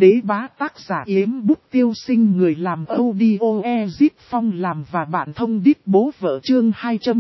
đế bá tác giả Yếm Bút Tiêu Sinh, người làm audio Ezip Phong làm và bạn thông đít bố vợ. Chương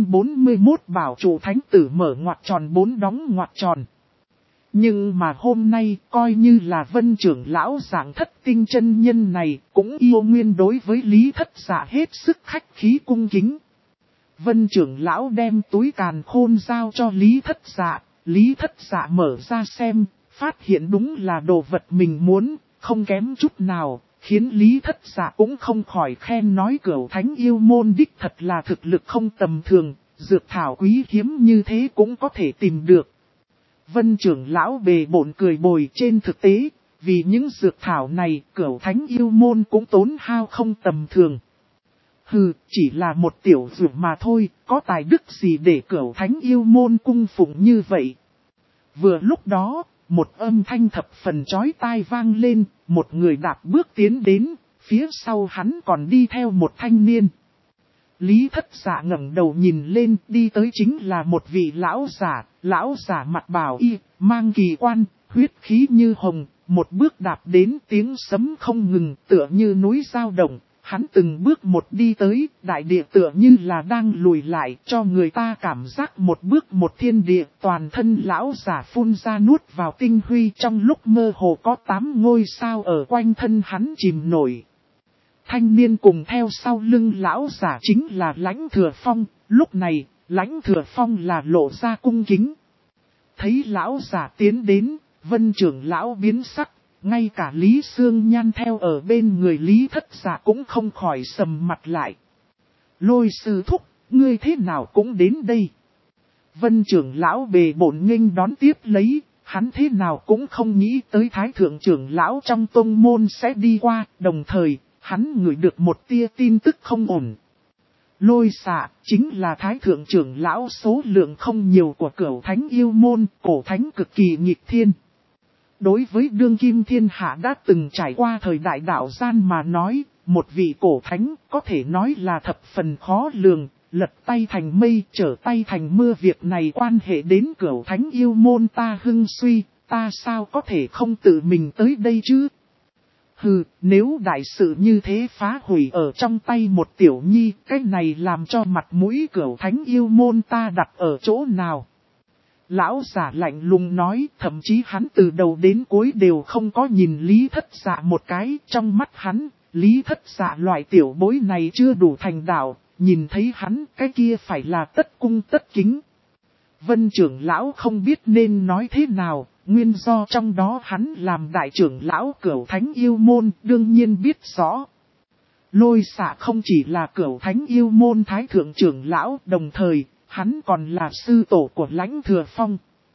241 bảo chủ thánh tử mở ngoặc tròn 4 đóng ngoặc tròn. Nhưng mà hôm nay coi như là Vân trưởng lão giảng thất tinh chân nhân này cũng yêu nguyên đối với Lý Thất Dạ hết sức khách khí cung kính. Vân trưởng lão đem túi càn khôn giao cho Lý Thất Dạ, Lý Thất Dạ mở ra xem, phát hiện đúng là đồ vật mình muốn, không kém chút nào, khiến Lý Thất Dạ cũng không khỏi khen nói Cửu Thánh yêu môn đích thật là thực lực không tầm thường, dược thảo quý hiếm như thế cũng có thể tìm được. Vân trưởng lão bề bộn cười bồi, trên thực tế, vì những dược thảo này Cửu Thánh yêu môn cũng tốn hao không tầm thường. Hừ, chỉ là một tiểu dược mà thôi, có tài đức gì để Cửu Thánh yêu môn cung phụng như vậy. Vừa lúc đó, một âm thanh thập phần chói tai vang lên, một người đạp bước tiến đến, phía sau hắn còn đi theo một thanh niên. Lý Thất Dạ ngẩng đầu nhìn lên, đi tới chính là một vị lão giả mặt bào y, mang kỳ quan, huyết khí như hồng, một bước đạp đến tiếng sấm không ngừng, tựa như núi dao động. Hắn từng bước một đi tới, đại địa tựa như là đang lùi lại, cho người ta cảm giác một bước một thiên địa. Toàn thân lão giả phun ra nuốt vào tinh huy, trong lúc mơ hồ có 8 ngôi sao ở quanh thân hắn chìm nổi. Thanh niên cùng theo sau lưng lão giả chính là Lãnh Thừa Phong, lúc này, Lãnh Thừa Phong là lộ ra cung kính. Thấy lão giả tiến đến, Vân trưởng lão biến sắc. Ngay cả Lý Sương Nhan theo ở bên người Lý Thất Dạ cũng không khỏi sầm mặt lại. Lôi sư thúc, ngươi thế nào cũng đến đây. Vân trưởng lão bề bộn nghênh đón tiếp lấy, hắn thế nào cũng không nghĩ tới Thái thượng trưởng lão trong tông môn sẽ đi qua, đồng thời, hắn ngửi được một tia tin tức không ổn. Lôi xạ, chính là Thái thượng trưởng lão số lượng không nhiều của Cửu Thánh yêu môn, cổ thánh cực kỳ nghịch thiên. Đối với đương kim thiên hạ đã từng trải qua thời đại đạo gian mà nói, một vị cổ thánh có thể nói là thập phần khó lường, lật tay thành mây trở tay thành mưa, việc này quan hệ đến Cửu Thánh yêu môn ta hưng suy, ta sao có thể không tự mình tới đây chứ? Hừ, nếu đại sự như thế phá hủy ở trong tay một tiểu nhi, cái này làm cho mặt mũi Cửu Thánh yêu môn ta đặt ở chỗ nào? Lão giả lạnh lùng nói, thậm chí hắn từ đầu đến cuối đều không có nhìn Lý Thất Dạ một cái, trong mắt hắn, Lý Thất Dạ loại tiểu bối này chưa đủ thành đạo, nhìn thấy hắn, cái kia phải là tất cung tất kính. Vân trưởng lão không biết nên nói thế nào, nguyên do trong đó hắn làm đại trưởng lão Cửu Thánh yêu môn, đương nhiên biết rõ. Lôi xạ không chỉ là Cửu Thánh yêu môn thái thượng trưởng lão, đồng thời, hắn còn là sư tổ của Lãnh Thừa Phong.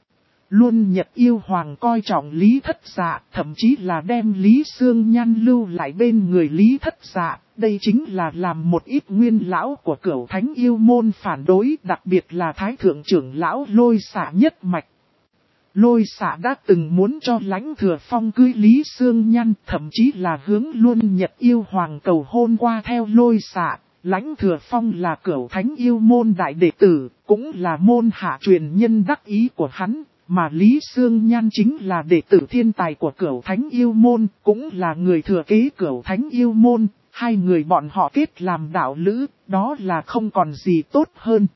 Luôn Nhật yêu hoàng coi trọng Lý Thất Dạ, thậm chí là đem Lý Sương Nhan lưu lại bên người Lý Thất Dạ. Đây chính là làm một ít nguyên lão của Cửu Thánh yêu môn phản đối, đặc biệt là Thái thượng trưởng lão Lôi xạ nhất mạch. Lôi xạ đã từng muốn cho Lãnh Thừa Phong cưới Lý Sương Nhan, thậm chí là hướng Luôn Nhật yêu hoàng cầu hôn qua theo Lôi xạ. Lãnh Thừa Phong là Cửu Thánh yêu môn đại đệ tử, cũng là môn hạ truyền nhân đắc ý của hắn, mà Lý Sương Nhan chính là đệ tử thiên tài của Cửu Thánh yêu môn, cũng là người thừa kế Cửu Thánh yêu môn, hai người bọn họ kết làm đạo lữ, đó là không còn gì tốt hơn.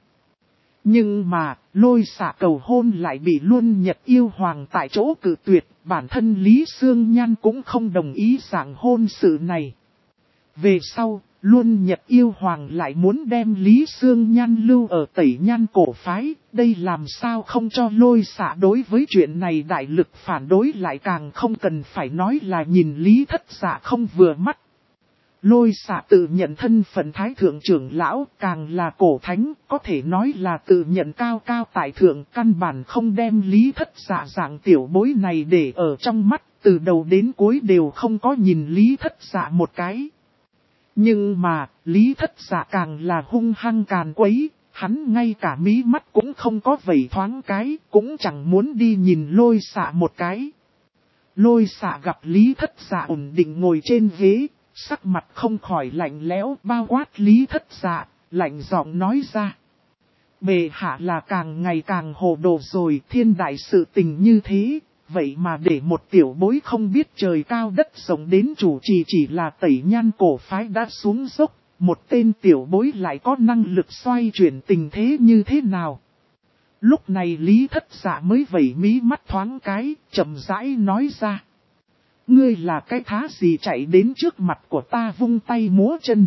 Nhưng mà, Lôi xạ cầu hôn lại bị Luôn Nhật yêu hoàng tại chỗ cự tuyệt, bản thân Lý Sương Nhan cũng không đồng ý giảng hôn sự này. Về sau, Luôn Nhật yêu hoàng lại muốn đem Lý Sương Nhan lưu ở Tẩy Nhan cổ phái, đây làm sao không cho Lôi xạ đối với chuyện này đại lực phản đối, lại càng không cần phải nói là nhìn Lý Thất Dạ không vừa mắt. Lôi xạ tự nhận thân phận thái thượng trưởng lão, càng là cổ thánh, có thể nói là tự nhận cao cao tại thượng, căn bản không đem Lý Thất Dạ dạng tiểu bối này để ở trong mắt, từ đầu đến cuối đều không có nhìn Lý Thất Dạ một cái. Nhưng mà, Lý Thất Dạ càng là hung hăng càn quấy, hắn ngay cả mí mắt cũng không có vẩy thoáng cái, cũng chẳng muốn đi nhìn Lôi xạ một cái. Lôi xạ gặp Lý Thất Dạ ổn định ngồi trên ghế, sắc mặt không khỏi lạnh lẽo, bao quát Lý Thất Dạ, lạnh giọng nói ra. Bệ hạ là càng ngày càng hồ đồ rồi, thiên đại sự tình như thế, vậy mà để một tiểu bối không biết trời cao đất rộng đến chủ trì chỉ là Tẩy Nhan cổ phái đã xuống dốc, một tên tiểu bối lại có năng lực xoay chuyển tình thế như thế nào. Lúc này Lý Thất Dạ mới vẩy mí mắt thoáng cái, chậm rãi nói ra. Ngươi là cái thá gì chạy đến trước mặt của ta vung tay múa chân.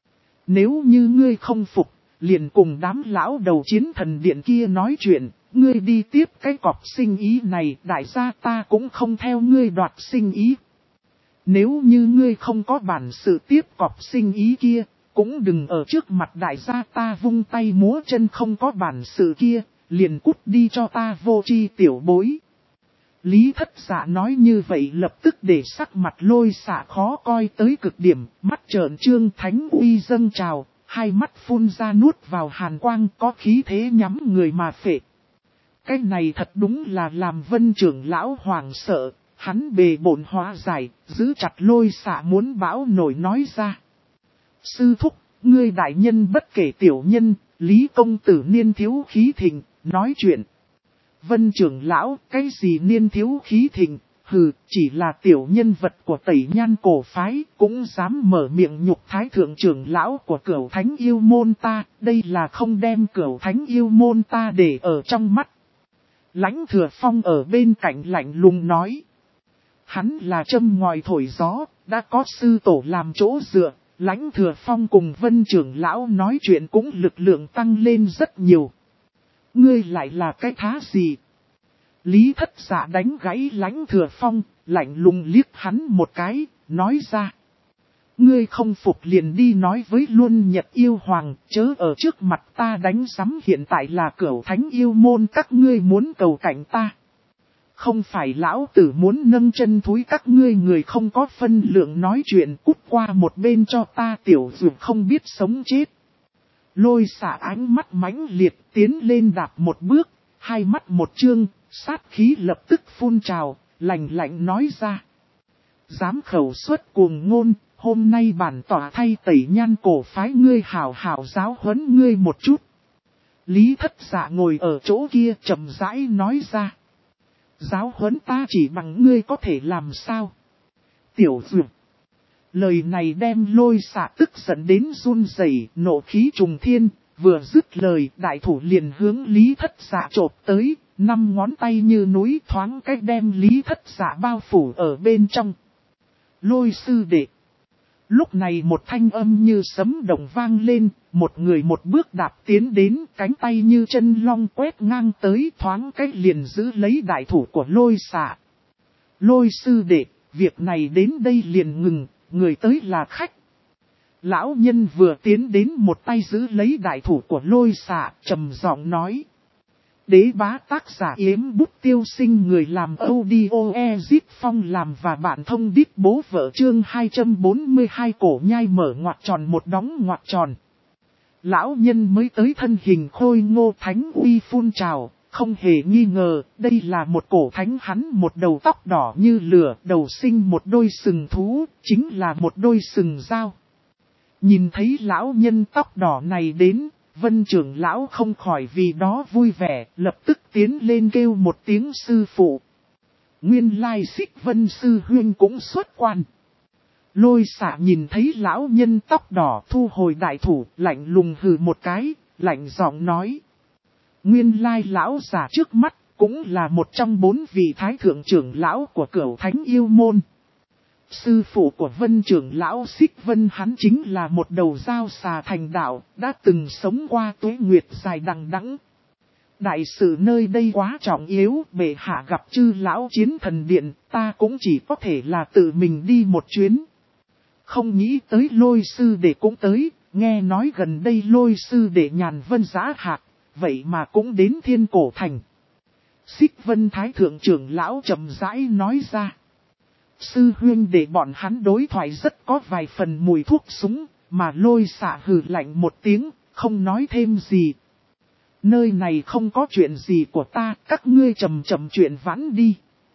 Nếu như ngươi không phục, liền cùng đám lão đầu chiến thần điện kia nói chuyện, ngươi đi tiếp cái cọp sinh ý này, đại gia ta cũng không theo ngươi đoạt sinh ý. Nếu như ngươi không có bản sự tiếp cọp sinh ý kia, cũng đừng ở trước mặt đại gia ta vung tay múa chân không có bản sự kia, liền cút đi cho ta vô tri tiểu bối. Lý Thất Dạ nói như vậy lập tức để sắc mặt Lôi Xạ khó coi tới cực điểm, mắt trợn trương thánh uy dâng trào, hai mắt phun ra nuốt vào hàn quang có khí thế nhắm người mà phệ. Cái này thật đúng là làm Vân trưởng lão hoàng sợ, hắn bề bổn hóa giải, giữ chặt Lôi Xạ muốn bão nổi nói ra. Sư thúc, ngươi đại nhân bất kể tiểu nhân, Lý công tử niên thiếu khí thịnh, nói chuyện. Vân trưởng lão, cái gì niên thiếu khí thịnh, hừ, chỉ là tiểu nhân vật của Tẩy Nhan cổ phái, cũng dám mở miệng nhục thái thượng trưởng lão của Cửu Thánh yêu môn ta, đây là không đem Cửu Thánh yêu môn ta để ở trong mắt. Lãnh Thừa Phong ở bên cạnh lạnh lùng nói. Hắn là châm ngòi thổi gió, đã có sư tổ làm chỗ dựa, Lãnh Thừa Phong cùng Vân trưởng lão nói chuyện cũng lực lượng tăng lên rất nhiều. Ngươi lại là cái thá gì? Lý Thất Dạ đánh gãy Lãnh Thừa Phong, lạnh lùng liếc hắn một cái, nói ra. Ngươi không phục liền đi nói với Luân Nhật yêu hoàng, chớ ở trước mặt ta đánh sắm, hiện tại là Cửu Thánh yêu môn các ngươi muốn cầu cạnh ta. Không phải lão tử muốn nâng chân thúi các ngươi người không có phân lượng nói chuyện, cút qua một bên cho ta tiểu dược không biết sống chết. Lôi Xạ ánh mắt mãnh liệt tiến lên đạp một bước, hai mắt một trương, sát khí lập tức phun trào, lạnh lạnh nói ra. Dám khẩu xuất cuồng ngôn, hôm nay bản tỏa thay Tẩy Nhan cổ phái ngươi hảo hảo giáo huấn ngươi một chút. Lý Thất Dạ ngồi ở chỗ kia chậm rãi nói ra. Giáo huấn ta chỉ bằng ngươi có thể làm sao? Tiểu dược. Lời này đem Lôi Xạ tức giận đến run rẩy, nộ khí trùng thiên, vừa dứt lời đại thủ liền hướng Lý Thất Dạ chộp tới, 5 ngón tay như núi thoáng cách đem Lý Thất Dạ bao phủ ở bên trong. Lôi sư đệ. Lúc này một thanh âm như sấm động vang lên, một người một bước đạp tiến đến, cánh tay như chân long quét ngang tới thoáng cách liền giữ lấy đại thủ của Lôi Xạ. Lôi sư đệ, việc này đến đây liền ngừng, người tới là khách. Lão nhân vừa tiến đến một tay giữ lấy đại thủ của Lôi Xạ, trầm giọng nói. Đế bá tác giả Yếm Bút Tiêu Sinh, người làm audio Ezip Phong làm và bản thông đít bố vợ chương 242 cổ nhai mở ngoặc tròn một đóng ngoặc tròn. Lão nhân mới tới thân hình khôi ngô thánh uy phun trào, không hề nghi ngờ, đây là một cổ thánh, hắn một đầu tóc đỏ như lửa, đầu sinh một đôi sừng thú, chính là một đôi sừng dao. Nhìn thấy lão nhân tóc đỏ này đến, Vân trưởng lão không khỏi vì đó vui vẻ, lập tức tiến lên kêu một tiếng sư phụ. Nguyên lai Xích Vân sư huynh cũng xuất quan. Lôi Xạ nhìn thấy lão nhân tóc đỏ thu hồi đại thủ, lạnh lùng hừ một cái, lạnh giọng nói. Nguyên lai lão giả trước mắt, cũng là một trong 4 vị thái thượng trưởng lão của Cửu Thánh yêu môn. Sư phụ của Vân trưởng lão Xích Vân hắn chính là một đầu dao xà thành đạo, đã từng sống qua tuế nguyệt dài đằng đẵng. Đại sự nơi đây quá trọng yếu, bệ hạ gặp chư lão chiến thần điện, ta cũng chỉ có thể là tự mình đi một chuyến. Không nghĩ tới Lôi sư đệ cũng tới, nghe nói gần đây Lôi sư đệ nhàn vân giá hạc, vậy mà cũng đến Thiên Cổ Thành. Xích Vân thái thượng trưởng lão chậm rãi nói ra. Sư huynh để bọn hắn đối thoại rất có vài phần mùi thuốc súng, mà Lôi Xạ hừ lạnh một tiếng, không nói thêm gì. Nơi này không có chuyện gì của ta, các ngươi chậm chuyện vãn đi.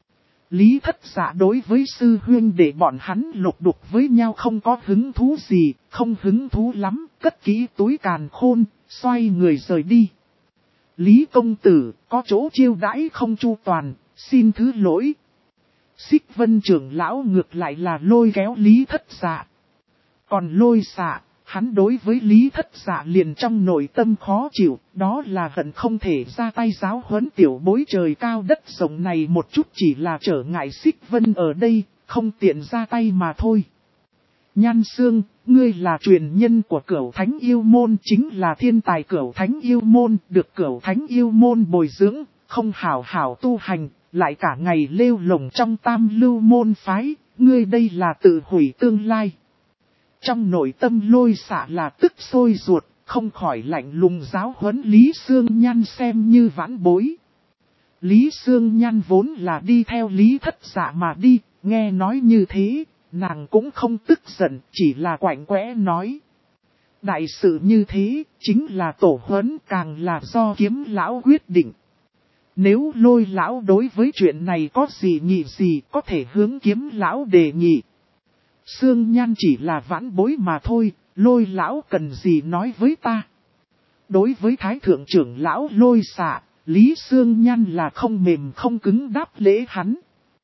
Lý Thất Dạ đối với sư huynh để bọn hắn lục đục với nhau không có hứng thú gì, không hứng thú lắm, cất kỹ túi càn khôn, xoay người rời đi. Lý công tử, có chỗ chiêu đãi không chu toàn, Xin thứ lỗi. Xích Vân trưởng lão ngược lại là lôi kéo Lý Thất Dạ. Còn Lôi Xạ, hắn đối với Lý Thất Dạ liền trong nội tâm khó chịu, đó là hận không thể ra tay giáo huấn tiểu bối trời cao đất rộng này một chút, chỉ là trở ngại Xích Vân ở đây, không tiện ra tay mà thôi. Nhan Sương, ngươi là truyền nhân của Cửu Thánh Yêu Môn, chính là thiên tài Cửu Thánh Yêu Môn, được Cửu Thánh Yêu Môn bồi dưỡng, không hảo hảo tu hành, lại cả ngày lêu lổng trong Tam Lưu môn phái, ngươi đây là tự hủy tương lai. Trong nội tâm Lôi Xạ là tức sôi ruột, không khỏi lạnh lùng giáo huấn Lý Sương Nhan xem như vãn bối. Lý Sương Nhan vốn là đi theo Lý Thất Dạ mà đi, nghe nói như thế, nàng cũng không tức giận, chỉ là quạnh quẽ nói. Đại sự như thế, chính là tổ huấn, càng là do Kiếm lão quyết định. Nếu Lôi lão đối với chuyện này có gì nghị gì, có thể hướng Kiếm lão đề nghị. Sương Nhan chỉ là vãn bối mà thôi, Lôi lão cần gì nói với ta. Đối với Thái Thượng trưởng lão Lôi Xạ, Lý Sương Nhan là không mềm không cứng đáp lễ hắn.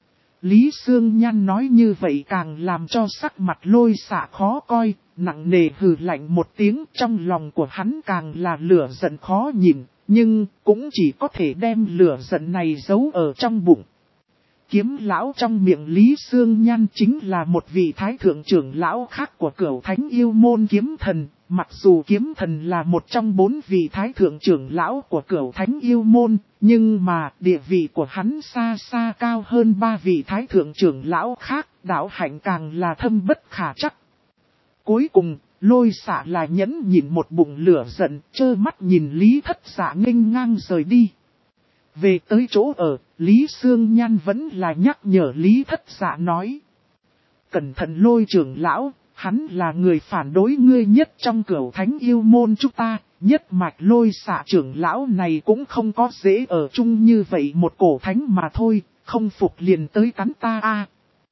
Lý Sương Nhan nói như vậy càng làm cho sắc mặt Lôi Xạ khó coi, nặng nề hừ lạnh một tiếng, trong lòng của hắn càng là lửa giận khó nhìn, nhưng cũng chỉ có thể đem lửa giận này giấu ở trong bụng. Kiếm lão trong miệng Lý Sương Nhan chính là một vị thái thượng trưởng lão khác của Cửu Thánh Yêu Môn Kiếm Thần, mặc dù Kiếm Thần là một trong 4 vị thái thượng trưởng lão của Cửu Thánh Yêu Môn, nhưng mà địa vị của hắn xa xa cao hơn 3 vị thái thượng trưởng lão khác, đạo hạnh càng là thâm bất khả trắc. Cuối cùng, Lôi Xạ là nhẫn nhịn một bụng lửa giận, trơ mắt nhìn Lý Thất Dạ nghênh ngang rời đi. Về tới chỗ ở, Lý Sương Nhan vẫn là nhắc nhở Lý Thất Dạ nói. Cẩn thận Lôi trưởng lão, hắn là người phản đối ngươi nhất trong Cửu Thánh Yêu Môn chúng ta, nhất mạch Lôi Xạ trưởng lão này cũng không có dễ ở chung như vậy một cổ thánh mà thôi, không phục liền tới cắn ta a.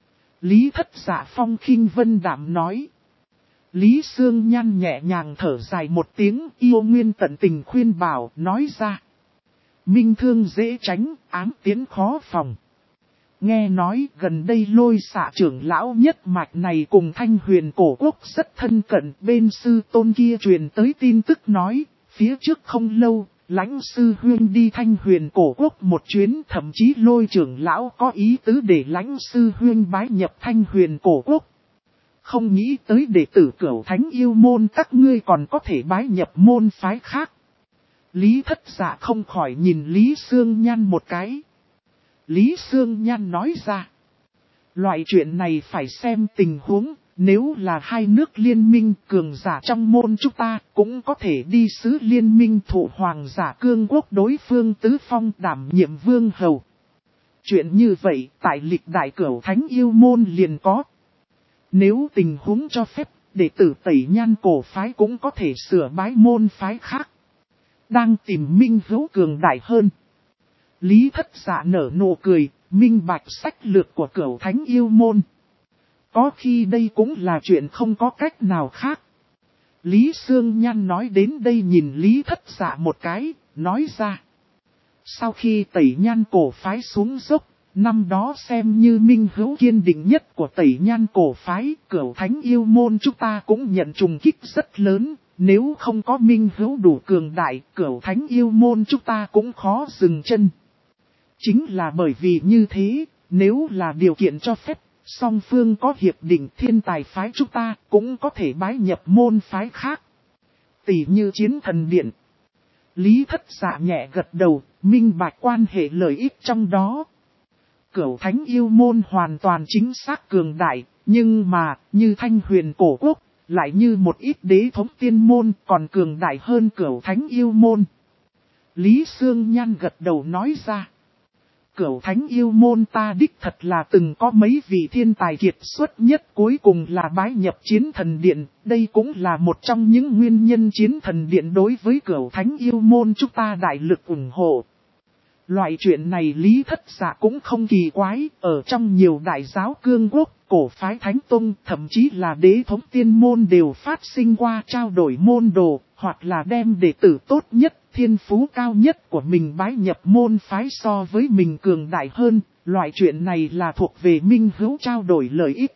Lý Thất Dạ phong khinh vân đạm nói. Lý Sương Nhan nhẹ nhàng thở dài một tiếng, yêu nguyên tận tình khuyên bảo, nói ra. Minh thương dễ tránh, ám tiến khó phòng. Nghe nói gần đây Lôi Xạ trưởng lão nhất mạch này cùng Thanh Huyền cổ quốc rất thân cận, bên sư tôn kia truyền tới tin tức nói, phía trước không lâu, lãnh sư huyên đi Thanh Huyền cổ quốc một chuyến, thậm chí Lôi trưởng lão có ý tứ để lãnh sư huyên bái nhập Thanh Huyền cổ quốc. Không nghĩ tới đệ tử Cửu Thánh Yêu Môn các ngươi còn có thể bái nhập môn phái khác. Lý Thất Dạ không khỏi nhìn Lý Sương Nhan một cái. Lý Sương Nhan nói ra. Loại chuyện này phải xem tình huống, nếu là hai nước liên minh cường giả trong môn chúng ta cũng có thể đi sứ liên minh thụ hoàng giả cương quốc đối phương tứ phong đảm nhiệm vương hầu. Chuyện như vậy tại lịch đại Cửu Thánh Yêu Môn liền có. Nếu tình huống cho phép, đệ tử Tẩy Nhan cổ phái cũng có thể sửa bái môn phái khác. Đang tìm minh hữu cường đại hơn. Lý Thất Dạ nở nụ cười, minh bạch sách lược của Cửu Thánh Yêu Môn. Có khi đây cũng là chuyện không có cách nào khác. Lý Sương Nhan nói đến đây nhìn Lý Thất Dạ một cái, nói ra. Sau khi Tẩy Nhan cổ phái xuống dốc, năm đó xem như minh hữu kiên định nhất của Tẩy Nhan cổ phái, Cửu Thánh Yêu Môn chúng ta cũng nhận trùng kích rất lớn. Nếu không có minh hữu đủ cường đại, Cửu Thánh Yêu Môn chúng ta cũng khó dừng chân. Chính là bởi vì như thế, nếu là điều kiện cho phép, song phương có hiệp định thiên tài phái chúng ta cũng có thể bái nhập môn phái khác. Tỷ như Chiến Thần Điện. Lý Thất Dạ nhẹ gật đầu, minh bạch quan hệ lợi ích trong đó. Cửu Thánh Yêu Môn hoàn toàn chính xác cường đại, nhưng mà, như Thanh Huyền cổ quốc, lại như một ít đế thống tiên môn còn cường đại hơn Cửu Thánh Yêu Môn. Lý Sương Nhan gật đầu nói ra. Cửu Thánh Yêu Môn ta đích thật là từng có mấy vị thiên tài kiệt xuất nhất, cuối cùng là bái nhập Chiến Thần Điện. Đây cũng là một trong những nguyên nhân Chiến Thần Điện đối với Cửu Thánh Yêu Môn chúng ta đại lực ủng hộ. Loại chuyện này Lý Thất Dạ cũng không kỳ quái, ở trong nhiều đại giáo cương quốc, cổ phái Thánh Tông, thậm chí là đế thống tiên môn đều phát sinh qua trao đổi môn đồ, hoặc là đem đệ tử tốt nhất, thiên phú cao nhất của mình bái nhập môn phái so với mình cường đại hơn, loại chuyện này là thuộc về minh hữu trao đổi lợi ích.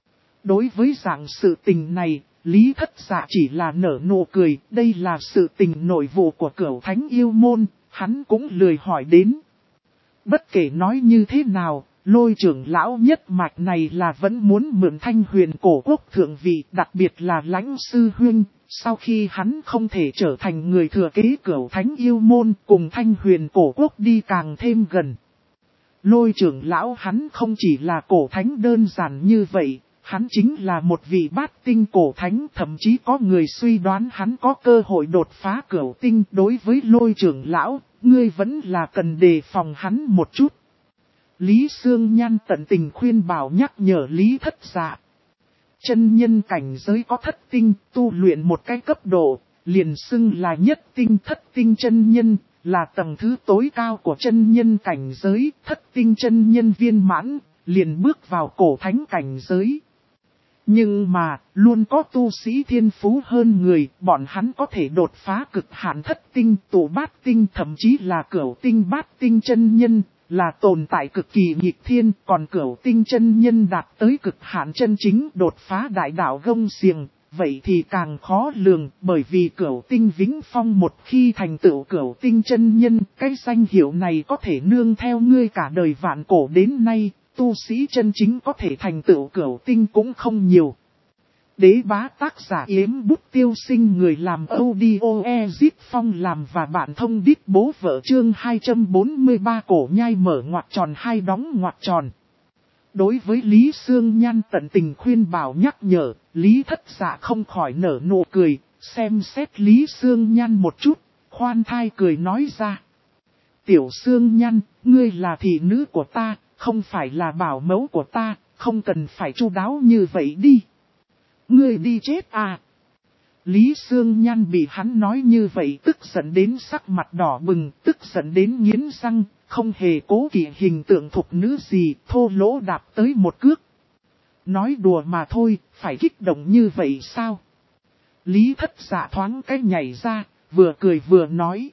Đối với dạng sự tình này, Lý Thất Dạ chỉ là nở nụ cười, đây là sự tình nội vụ của Cửu Thánh yêu môn, hắn cũng lười hỏi đến. Bất kể nói như thế nào, Lôi trưởng lão nhất mạch này là vẫn muốn mượn Thanh Huyền cổ quốc thượng vị, đặc biệt là Lãnh sư huynh, sau khi hắn không thể trở thành người thừa kế Cửu Thánh yêu môn, cùng Thanh Huyền cổ quốc đi càng thêm gần. Lôi trưởng lão hắn không chỉ là cổ thánh đơn giản như vậy, hắn chính là một vị bát tinh cổ thánh, thậm chí có người suy đoán hắn có cơ hội đột phá cửu tinh. Đối với Lôi trưởng lão, ngươi vẫn là cần đề phòng hắn một chút. Lý Sương Nhan tận tình khuyên bảo nhắc nhở Lý Thất Dạ. Chân nhân cảnh giới có thất tinh, tu luyện một cái cấp độ, liền xưng là nhất tinh thất tinh chân nhân, là tầng thứ tối cao của chân nhân cảnh giới, thất tinh chân nhân viên mãn, liền bước vào cổ thánh cảnh giới. Nhưng mà, luôn có tu sĩ thiên phú hơn người, bọn hắn có thể đột phá cực hạn thất tinh, tụ bát tinh, thậm chí là cửu tinh bát tinh chân nhân, là tồn tại cực kỳ nghịch thiên, còn cửu tinh chân nhân đạt tới cực hạn chân chính đột phá đại đạo gông xiềng, vậy thì càng khó lường, bởi vì cửu tinh vĩnh phong một khi thành tựu cửu tinh chân nhân, cái danh hiệu này có thể nương theo ngươi cả đời vạn cổ đến nay. Tu sĩ chân chính có thể thành tựu cửu tinh cũng không nhiều. Đế bá tác giả Yếm Bút Tiêu Sinh, người làm audio Phong làm và bạn thông đít bố vợ chương 243 cổ nhai mở ngoặc tròn hai đóng ngoặc tròn. Đối với Lý Sương Nhan tận tình khuyên bảo nhắc nhở, Lý Thất Dạ không khỏi nở nụ cười, xem xét Lý Sương Nhan một chút, khoan thai cười nói ra. Tiểu Sương Nhan, ngươi là thị nữ của ta, không phải là bảo mẫu của ta, không cần phải chu đáo như vậy đi. Ngươi đi chết à? Lý Sương Nhan bị hắn nói như vậy tức giận đến sắc mặt đỏ bừng, tức giận đến nghiến răng, không hề cố kỵ hình tượng thục nữ gì, thô lỗ đạp tới một cước. Nói đùa mà thôi, phải kích động như vậy sao? Lý Thất Dạ thoáng cái nhảy ra, vừa cười vừa nói.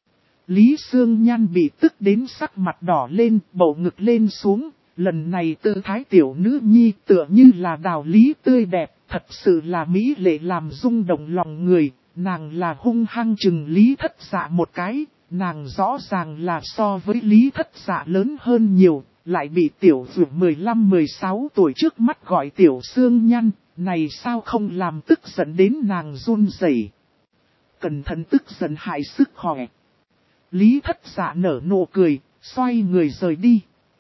Lý Sương Nhan bị tức đến sắc mặt đỏ lên, bầu ngực lên xuống, lần này tư thái tiểu nữ nhi tựa như là đào lý tươi đẹp, thật sự là mỹ lệ làm rung động lòng người, nàng là hung hăng chừng Lý Thất Dạ một cái, nàng rõ ràng là so với Lý Thất Dạ lớn hơn nhiều, lại bị tiểu vượt 15-16 tuổi trước mắt gọi tiểu Sương Nhan, này sao không làm tức giận đến nàng run rẩy. Cẩn thận tức giận hại sức khỏe. Lý Thất Dạ nở nụ cười, xoay người rời đi.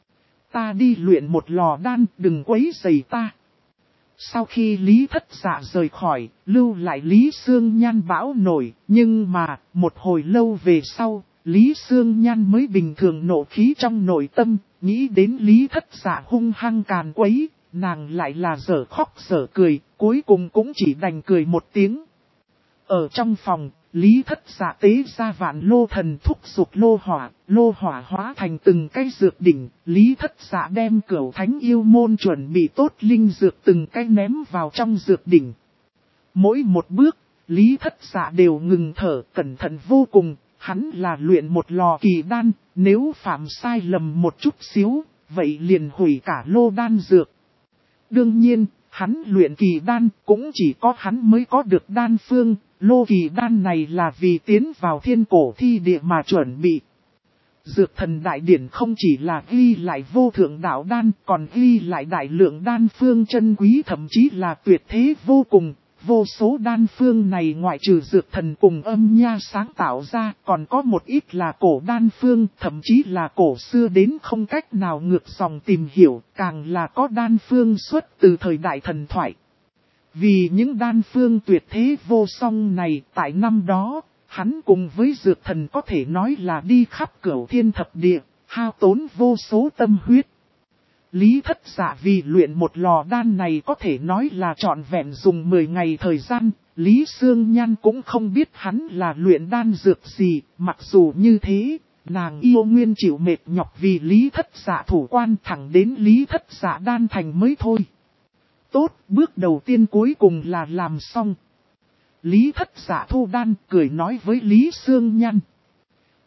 Ta đi luyện một lò đan, đừng quấy rầy ta. Sau khi Lý Thất Dạ rời khỏi, lưu lại Lý Sương Nhan bão nổi, nhưng mà, một hồi lâu về sau, Lý Sương Nhan mới bình thường nộ khí trong nội tâm, nghĩ đến Lý Thất Dạ hung hăng càn quấy, nàng lại là dở khóc dở cười, cuối cùng cũng chỉ đành cười một tiếng. Ở trong phòng, Lý Thất Dạ tế ra vạn lô thần thúc dục lô hỏa hóa thành từng cái dược đỉnh, Lý Thất Dạ đem Cửu Thánh yêu môn chuẩn bị tốt linh dược từng cái ném vào trong dược đỉnh. Mỗi một bước, Lý Thất Dạ đều ngừng thở cẩn thận vô cùng, hắn là luyện một lò kỳ đan, nếu phạm sai lầm một chút xíu, vậy liền hủy cả lô đan dược. Đương nhiên, hắn luyện kỳ đan cũng chỉ có hắn mới có được đan phương. Lô kỳ đan này là vì tiến vào thiên cổ thi địa mà chuẩn bị. Dược thần đại điển không chỉ là ghi lại vô thượng đạo đan, còn ghi lại đại lượng đan phương chân quý thậm chí là tuyệt thế vô cùng. Vô số đan phương này ngoại trừ dược thần cùng âm nha sáng tạo ra, còn có một ít là cổ đan phương, thậm chí là cổ xưa đến không cách nào ngược dòng tìm hiểu, càng là có đan phương xuất từ thời đại thần thoại. Vì những đan phương tuyệt thế vô song này, tại năm đó, hắn cùng với dược thần có thể nói là đi khắp cửu thiên thập địa, hao tốn vô số tâm huyết. Lý Thất Dạ vì luyện một lò đan này có thể nói là trọn vẹn dùng 10 ngày thời gian, Lý Sương Nhan cũng không biết hắn là luyện đan dược gì, mặc dù như thế, nàng yêu nguyên chịu mệt nhọc vì Lý Thất Dạ thủ quan thẳng đến Lý Thất Dạ đan thành mới thôi. Tốt, bước đầu tiên cuối cùng là làm xong. Lý Thất Dạ thu đan cười nói với Lý Sương Nhan.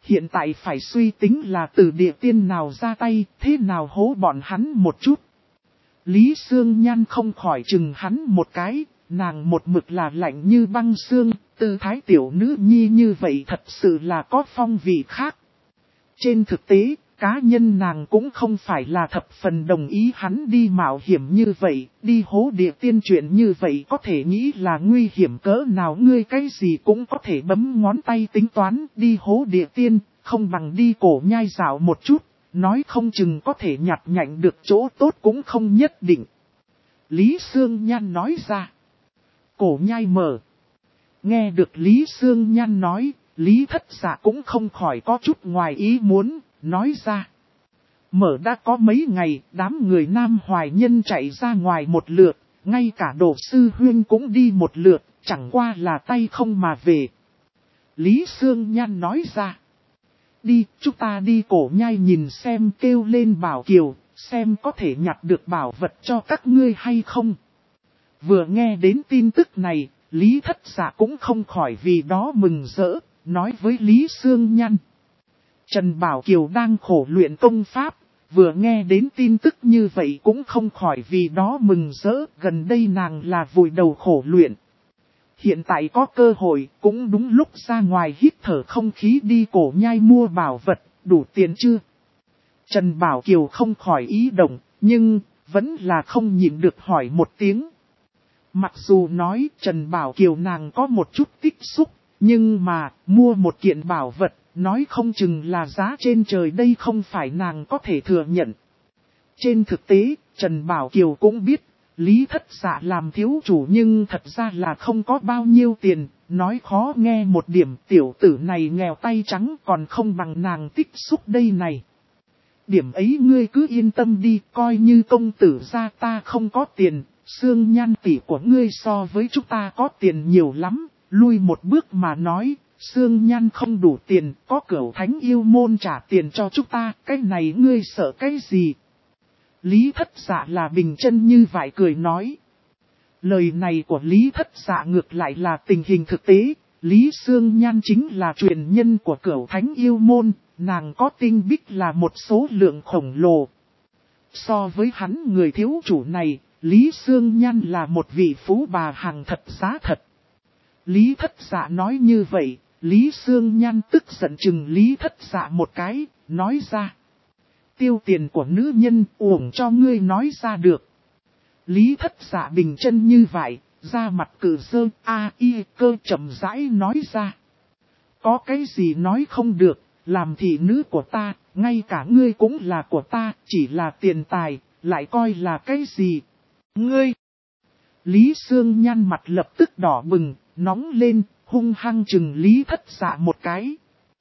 Hiện tại phải suy tính là từ địa tiên nào ra tay, thế nào hố bọn hắn một chút. Lý Sương Nhan không khỏi chừng hắn một cái, nàng một mực là lạnh như băng xương, tư thái tiểu nữ nhi như vậy thật sự là có phong vị khác. Trên thực tế, cá nhân nàng cũng không phải là thập phần đồng ý hắn đi mạo hiểm như vậy, đi hố địa tiên chuyện như vậy có thể nghĩ là nguy hiểm cỡ nào, ngươi cái gì cũng có thể bấm ngón tay tính toán, đi hố địa tiên, không bằng đi cổ nhai dạo một chút, nói không chừng có thể nhặt nhạnh được chỗ tốt cũng không nhất định. Lý Sương Nhan nói ra. Cổ nhai mở. Nghe được Lý Sương Nhan nói, Lý Thất Dạ cũng không khỏi có chút ngoài ý muốn, nói ra. Mở đã có mấy ngày, đám người Nam Hoài Nhân chạy ra ngoài một lượt, ngay cả Đồ Sư Huyên cũng đi một lượt, chẳng qua là tay không mà về. Lý Sương Nhan nói ra. Đi, chúng ta đi cổ nhai nhìn xem, kêu lên Bảo Kiều, xem có thể nhặt được bảo vật cho các ngươi hay không. Vừa nghe đến tin tức này, Lý Thất Dạ cũng không khỏi vì đó mừng rỡ, nói với Lý Sương Nhan. Trần Bảo Kiều đang khổ luyện công pháp, vừa nghe đến tin tức như vậy cũng không khỏi vì đó mừng rỡ, gần đây nàng là vùi đầu khổ luyện. Hiện tại có cơ hội, cũng đúng lúc ra ngoài hít thở không khí đi cổ nhai mua bảo vật, đủ tiền chưa? Trần Bảo Kiều không khỏi ý động, nhưng vẫn là không nhịn được hỏi một tiếng. Mặc dù nói Trần Bảo Kiều nàng có một chút tích xúc, nhưng mà mua một kiện bảo vật, nói không chừng là giá trên trời, đây không phải nàng có thể thừa nhận. Trên thực tế, Trần Bảo Kiều cũng biết, Lý Thất Dạ làm thiếu chủ nhưng thật ra là không có bao nhiêu tiền, nói khó nghe một điểm, tiểu tử này nghèo tay trắng còn không bằng nàng tích xúc đây này. Điểm ấy ngươi cứ yên tâm đi, coi như công tử gia ta không có tiền, Sương Nhan tỷ của ngươi so với chúng ta có tiền nhiều lắm, lui một bước mà nói, Sương Nhan không đủ tiền, có Cửu Thánh Yêu Môn trả tiền cho chúng ta, cái này ngươi sợ cái gì? Lý Thất Dạ là bình chân như vậy cười nói. Lời này của Lý Thất Dạ ngược lại là tình hình thực tế, Lý Sương Nhan chính là truyền nhân của Cửu Thánh Yêu Môn, nàng có tinh bích là một số lượng khổng lồ. So với hắn người thiếu chủ này, Lý Sương Nhan là một vị phú bà hàng thật giá thật. Lý Thất Dạ nói như vậy, Lý Sương Nhan tức giận chừng Lý Thất Dạ một cái, nói ra. Tiêu tiền của nữ nhân uổng cho ngươi nói ra được. Lý Thất Dạ bình chân như vậy, ra mặt cử sơ y cơ chậm rãi nói ra. Có cái gì nói không được, làm thị nữ của ta, ngay cả ngươi cũng là của ta, chỉ là tiền tài, lại coi là cái gì? Ngươi! Lý Sương Nhan mặt lập tức đỏ bừng, nóng lên, hung hăng chừng Lý Thất Dạ một cái.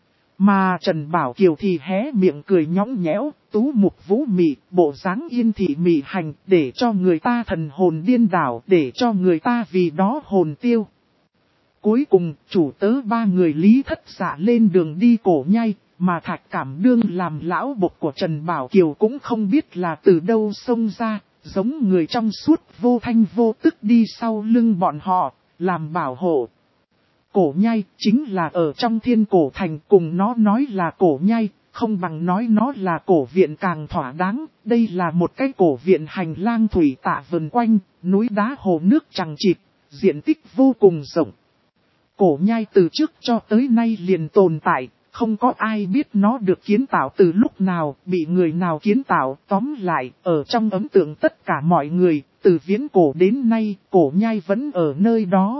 Mà Trần Bảo Kiều thì hé miệng cười nhõng nhẽo, tú mục vũ mị, bộ dáng yên thị mị hành, để cho người ta thần hồn điên đảo, để cho người ta vì đó hồn tiêu. Cuối cùng, chủ tớ ba người Lý Thất Dạ lên đường đi cổ nhai, mà Thạch Cảm Đương làm lão bộc của Trần Bảo Kiều cũng không biết là từ đâu xông ra, giống người trong suốt vô thanh vô tức đi sau lưng bọn họ, làm bảo hộ. Cổ nhai chính là ở trong Thiên Cổ Thành, cùng nó nói là cổ nhai, không bằng nói nó là cổ viện càng thỏa đáng. Đây là một cái cổ viện hành lang thủy tạ vần quanh, núi đá hồ nước chằng chịt, diện tích vô cùng rộng. Cổ nhai từ trước cho tới nay liền tồn tại, không có ai biết nó được kiến tạo từ lúc nào, bị người nào kiến tạo. Tóm lại, ở trong ấn tượng tất cả mọi người, từ viễn cổ đến nay, cổ nhai vẫn ở nơi đó.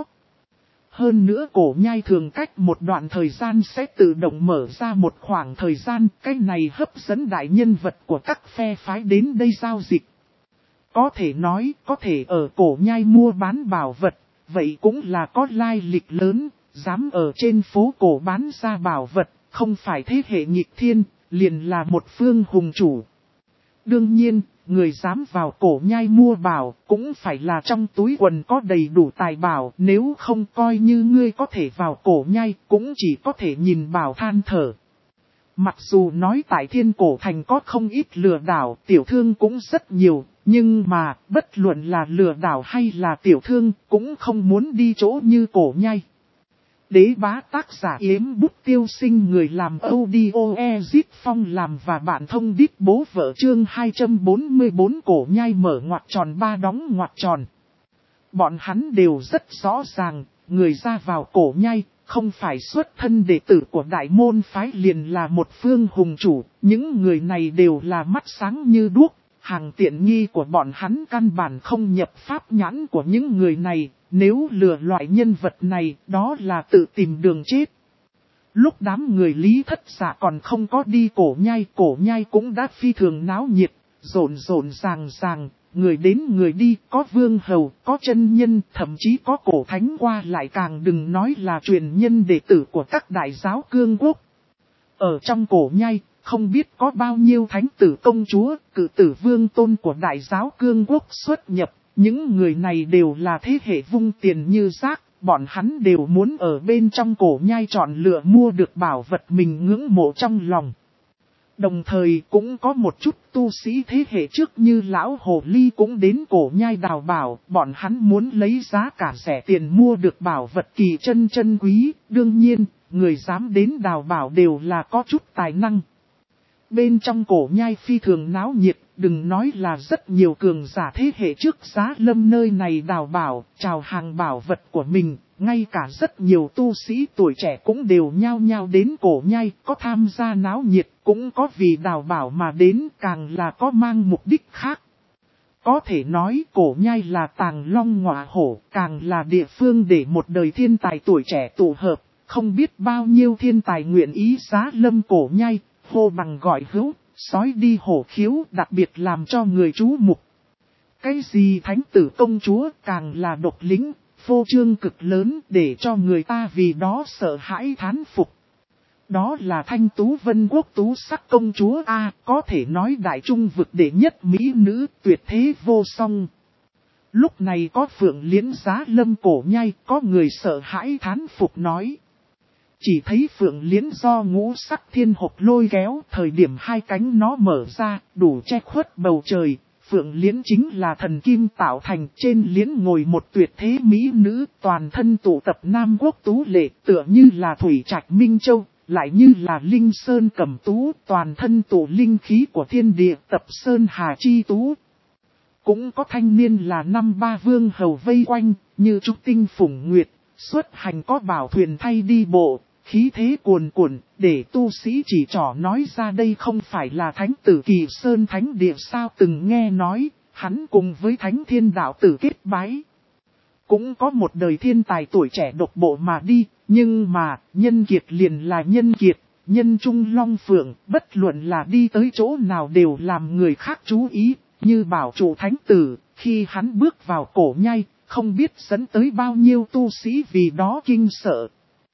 Hơn nữa cổ nhai thường cách một đoạn thời gian sẽ tự động mở ra một khoảng thời gian, cái này hấp dẫn đại nhân vật của các phe phái đến đây giao dịch. Có thể nói, có thể ở cổ nhai mua bán bảo vật, vậy cũng là có lai lịch lớn, dám ở trên phố cổ bán ra bảo vật, không phải thế hệ nghịch thiên, liền là một phương hùng chủ. Đương nhiên, người dám vào cổ nhai mua bảo cũng phải là trong túi quần có đầy đủ tài bảo, nếu không coi như ngươi có thể vào cổ nhai cũng chỉ có thể nhìn bảo than thở. Mặc dù nói tại Thiên Cổ Thành có không ít lừa đảo, tiểu thương cũng rất nhiều, nhưng mà bất luận là lừa đảo hay là tiểu thương cũng không muốn đi chỗ như cổ nhai. Đế bá tác giả Yếm Bút Tiêu Sinh, người làm audio Ezit Phong làm và bạn thông đít bố vợ. Chương 244 cổ nhai mở ngoặc tròn ba đóng ngoặc tròn. Bọn hắn đều rất rõ ràng, người ra vào cổ nhai, không phải xuất thân đệ tử của đại môn phái liền là một phương hùng chủ, những người này đều là mắt sáng như đuốc, hàng tiện nghi của bọn hắn căn bản không nhập pháp nhãn của những người này, nếu lừa loại nhân vật này, đó là tự tìm đường chết. Lúc đám người Lý Thất Dạ còn không có đi cổ nhai cũng đã phi thường náo nhiệt, rộn ràng, người đến người đi, có vương hầu, có chân nhân, thậm chí có cổ thánh qua lại, càng đừng nói là truyền nhân đệ tử của các đại giáo cương quốc. Ở trong cổ nhai, không biết có bao nhiêu thánh tử công chúa, cự tử vương tôn của đại giáo cương quốc xuất nhập, những người này đều là thế hệ vung tiền như rác, bọn hắn đều muốn ở bên trong cổ nhai chọn lựa mua được bảo vật mình ngưỡng mộ trong lòng. Đồng thời cũng có một chút tu sĩ thế hệ trước như lão hồ ly cũng đến cổ nhai đào bảo, bọn hắn muốn lấy giá cả rẻ tiền mua được bảo vật kỳ chân quý, đương nhiên, người dám đến đào bảo đều là có chút tài năng. Bên trong cổ nhai phi thường náo nhiệt, đừng nói là rất nhiều cường giả thế hệ trước giá lâm nơi này đào bảo, chào hàng bảo vật của mình, ngay cả rất nhiều tu sĩ tuổi trẻ cũng đều nhao nhao đến cổ nhai, có tham gia náo nhiệt, cũng có vì đào bảo mà đến, càng là có mang mục đích khác. Có thể nói cổ nhai là tàng long ngọa hổ, càng là địa phương để một đời thiên tài tuổi trẻ tụ hợp, không biết bao nhiêu thiên tài nguyện ý giá lâm cổ nhai. Hô bằng gọi hữu, sói đi hổ khiếu, đặc biệt làm cho người chú mục. Cái gì thánh tử công chúa càng là độc lính, phô trương cực lớn để cho người ta vì đó sợ hãi thán phục. Đó là Thanh Tú Vân Quốc tú sắc công chúa A, có thể nói đại trung vực đệ nhất mỹ nữ, tuyệt thế vô song. Lúc này có Phượng Liễn giá lâm cổ nhai, có người sợ hãi thán phục nói. Chỉ thấy Phượng Liễn do ngũ sắc thiên hộp lôi kéo, thời điểm hai cánh nó mở ra, đủ che khuất bầu trời. Phượng Liễn chính là thần kim tạo thành, trên liễn ngồi một tuyệt thế mỹ nữ, toàn thân tụ tập Nam Quốc tú lệ, tựa như là Thủy Trạch Minh Châu, lại như là Linh Sơn Cẩm Tú, toàn thân tụ linh khí của thiên địa, tập Sơn Hà Chi Tú. Cũng có thanh niên là năm ba vương hầu vây quanh, như trúc tinh phủng nguyệt, xuất hành có bảo thuyền thay đi bộ. Khí thế cuồn cuộn, để tu sĩ chỉ trỏ nói ra đây không phải là thánh tử Kỳ Sơn Thánh Địa sao, từng nghe nói, hắn cùng với thánh thiên đạo tử kết bái. Cũng có một đời thiên tài tuổi trẻ độc bộ mà đi, nhưng mà, nhân kiệt liền là nhân kiệt, nhân trung long phượng, bất luận là đi tới chỗ nào đều làm người khác chú ý, như bảo chủ thánh tử, khi hắn bước vào cổ nhai, không biết dẫn tới bao nhiêu tu sĩ vì đó kinh sợ.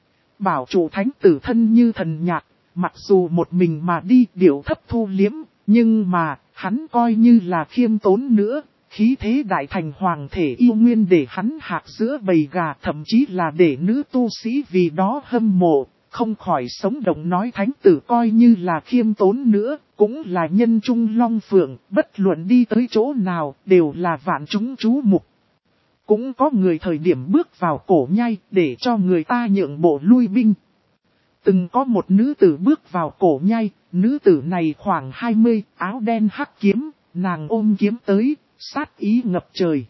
Bảo chủ thánh tử thân như thần nhạc, mặc dù một mình mà đi điệu thấp thu liếm, nhưng mà, hắn coi như là khiêm tốn nữa, khí thế đại thành hoàng thể yêu nguyên để hắn hạc giữa bầy gà, thậm chí là để nữ tu sĩ vì đó hâm mộ, không khỏi sống động nói thánh tử coi như là khiêm tốn nữa, cũng là nhân trung long phượng, bất luận đi tới chỗ nào, đều là vạn chúng chú mục. Cũng có người thời điểm bước vào cổ nhai để cho người ta nhượng bộ lui binh. Từng có một nữ tử bước vào cổ nhai, nữ tử này khoảng 20, áo đen hắc kiếm, nàng ôm kiếm tới, sát ý ngập trời.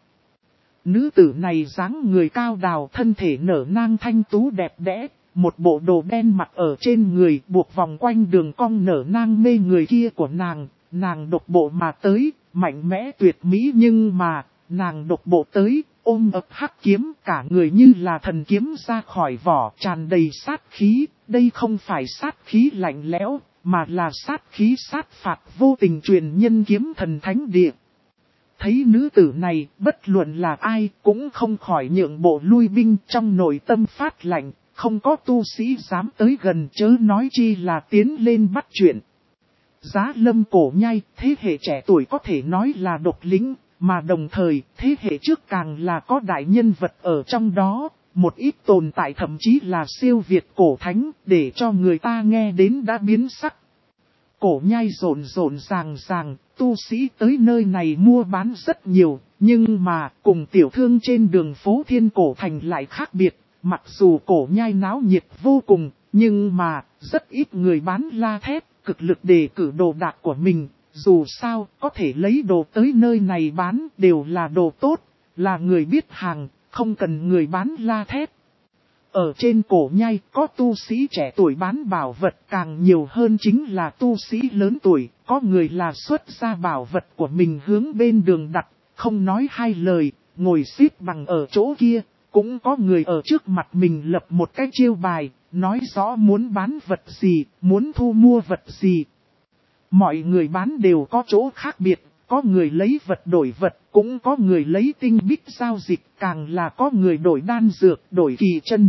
Nữ tử này dáng người cao đào, thân thể nở nang thanh tú đẹp đẽ, một bộ đồ đen mặc ở trên người buộc vòng quanh đường cong nở nang mê người kia của nàng độc bộ mà tới, mạnh mẽ tuyệt mỹ nhưng mà, nàng độc bộ tới. Ôm ập hắc kiếm, cả người như là thần kiếm ra khỏi vỏ, tràn đầy sát khí, đây không phải sát khí lạnh lẽo, mà là sát khí sát phạt vô tình truyền nhân kiếm thần thánh địa. Thấy nữ tử này, bất luận là ai, cũng không khỏi nhượng bộ lui binh, trong nội tâm phát lạnh, không có tu sĩ dám tới gần, chớ nói chi là tiến lên bắt chuyện. Giá lâm cổ nhai, thế hệ trẻ tuổi có thể nói là độc lính. Mà đồng thời, thế hệ trước càng là có đại nhân vật ở trong đó, một ít tồn tại thậm chí là siêu việt cổ thánh, để cho người ta nghe đến đã biến sắc. Cổ nhai rộn ràng, tu sĩ tới nơi này mua bán rất nhiều, nhưng mà cùng tiểu thương trên đường phố Thiên Cổ Thành lại khác biệt, Mặc dù cổ nhai náo nhiệt vô cùng, nhưng mà, rất ít người bán la thép, cực lực đề cử đồ đạc của mình. Dù sao, có thể lấy đồ tới nơi này bán đều là đồ tốt, là người biết hàng, không cần người bán la thép. Ở trên cổ nhai có tu sĩ trẻ tuổi bán bảo vật, càng nhiều hơn chính là tu sĩ lớn tuổi, có người là xuất ra bảo vật của mình hướng bên đường đặt, không nói hai lời, ngồi xếp bằng ở chỗ kia, cũng có người ở trước mặt mình lập một cái chiêu bài, nói rõ muốn bán vật gì, muốn thu mua vật gì. Mọi người bán đều có chỗ khác biệt, có người lấy vật đổi vật, cũng có người lấy tinh bích giao dịch, càng là có người đổi đan dược, đổi kỳ chân.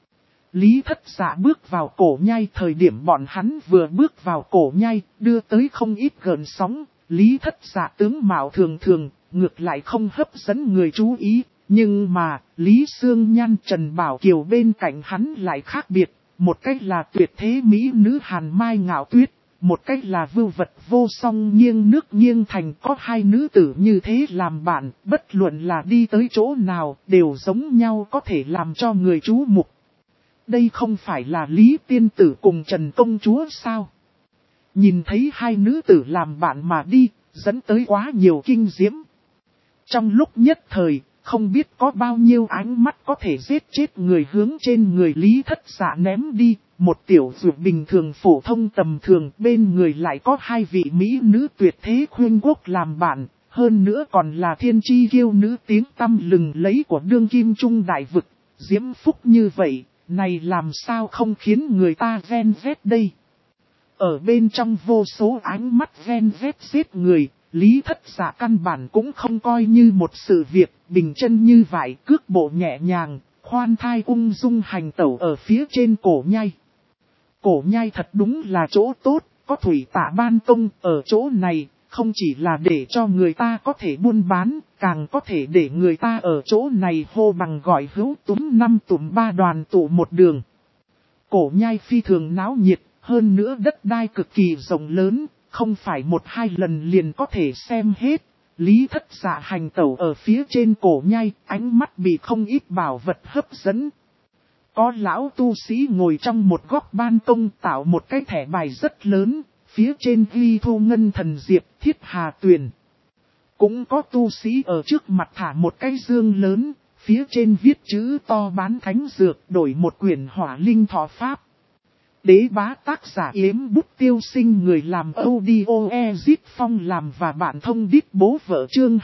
Lý Thất Dạ bước vào cổ nhai, thời điểm bọn hắn vừa bước vào cổ nhai, đưa tới không ít gợn sóng. Lý Thất Dạ tướng mạo thường thường, ngược lại không hấp dẫn người chú ý. Nhưng mà, Lý Sương Nhan Trần Bảo Kiều bên cạnh hắn lại khác biệt. Một cách là tuyệt thế mỹ nữ Hàn Mai Ngạo Tuyết, một cách là vưu vật vô song nghiêng nước nghiêng thành, có hai nữ tử như thế làm bạn, bất luận là đi tới chỗ nào, đều giống nhau có thể làm cho người chú mục. Đây không phải là Lý Tiên Tử cùng Trần Công Chúa sao? Nhìn thấy hai nữ tử làm bạn mà đi, dẫn tới quá nhiều kinh diễm. Trong lúc nhất thời, không biết có bao nhiêu ánh mắt có thể giết chết người hướng trên người Lý Thất Dạ ném đi. Một tiểu dược bình thường phổ thông tầm thường, bên người lại có hai vị mỹ nữ tuyệt thế khuyên quốc làm bạn. Hơn nữa còn là thiên chi kiêu nữ tiếng tăm lừng lấy của đương kim trung đại vực. Diễm phúc như vậy, này làm sao không khiến người ta ven vét đây? Ở bên trong vô số ánh mắt ven vét giết người, Lý Thất Dạ căn bản cũng không coi như một sự việc, bình chân như vậy, cước bộ nhẹ nhàng, khoan thai ung dung hành tẩu ở phía trên cổ nhai. Cổ nhai thật đúng là chỗ tốt, có thủy tạ ban công ở chỗ này, không chỉ là để cho người ta có thể buôn bán, càng có thể để người ta ở chỗ này hô bằng gọi hữu túm năm túm ba đoàn tụ một đường. Cổ nhai phi thường náo nhiệt, hơn nữa đất đai cực kỳ rộng lớn, không phải một hai lần liền có thể xem hết. Lý Thất Dạ hành tẩu ở phía trên cổ nhai, ánh mắt bị không ít bảo vật hấp dẫn. Có lão tu sĩ ngồi trong một góc ban công tạo một cái thẻ bài rất lớn, phía trên ghi Thu Ngân Thần Diệp Thiết Hà Tuyền. Cũng có tu sĩ ở trước mặt thả một cái dương lớn, phía trên viết chữ to bán thánh dược, đổi một quyển Hỏa Linh Thọ Pháp. Đế bá tác giả Yếm Bút Tiêu Sinh, người làm audio Ezit Phong làm và bạn thông đít bố vợ chương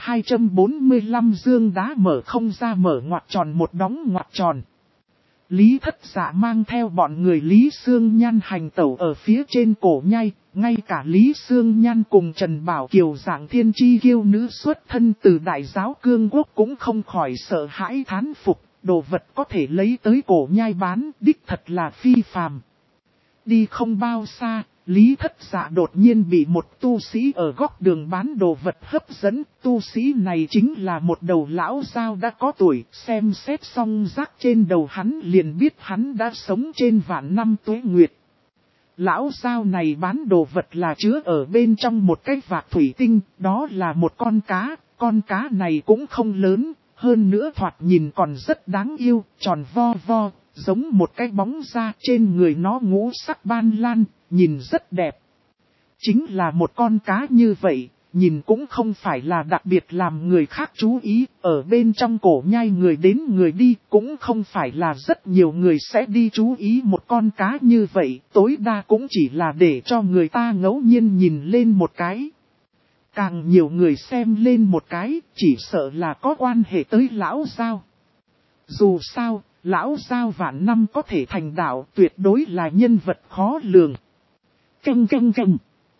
245 dương đá mở không ra mở ngoặc tròn một đóng ngoặc tròn. Lý Thất Dạ mang theo bọn người Lý Sương Nhan hành tẩu ở phía trên cổ nhai, ngay cả Lý Sương Nhan cùng Trần Bảo Kiều dạng thiên chi kiêu nữ xuất thân từ đại giáo cương quốc cũng không khỏi sợ hãi thán phục, đồ vật có thể lấy tới cổ nhai bán, đích thật là phi phàm. Đi không bao xa, Lý Thất Dạ đột nhiên bị một tu sĩ ở góc đường bán đồ vật hấp dẫn. Tu sĩ này chính là một đầu lão dao đã có tuổi, xem xét xong rác trên đầu hắn liền biết hắn đã sống trên vạn năm tuế nguyệt. Lão dao này bán đồ vật là chứa ở bên trong một cái vạc thủy tinh, đó là một con cá này cũng không lớn, hơn nữa thoạt nhìn còn rất đáng yêu, tròn vo vo. Giống một cái bóng da, trên người nó ngũ sắc ban lan, nhìn rất đẹp. Chính là một con cá như vậy, nhìn cũng không phải là đặc biệt làm người khác chú ý, ở bên trong cổ nhai người đến người đi, cũng không phải là rất nhiều người sẽ đi chú ý một con cá như vậy, tối đa cũng chỉ là để cho người ta ngẫu nhiên nhìn lên một cái. Càng nhiều người xem lên một cái, chỉ sợ là có quan hệ tới lão dao. Dù sao, lão dao vạn năm có thể thành đạo, tuyệt đối là nhân vật khó lường. Canh canh canh.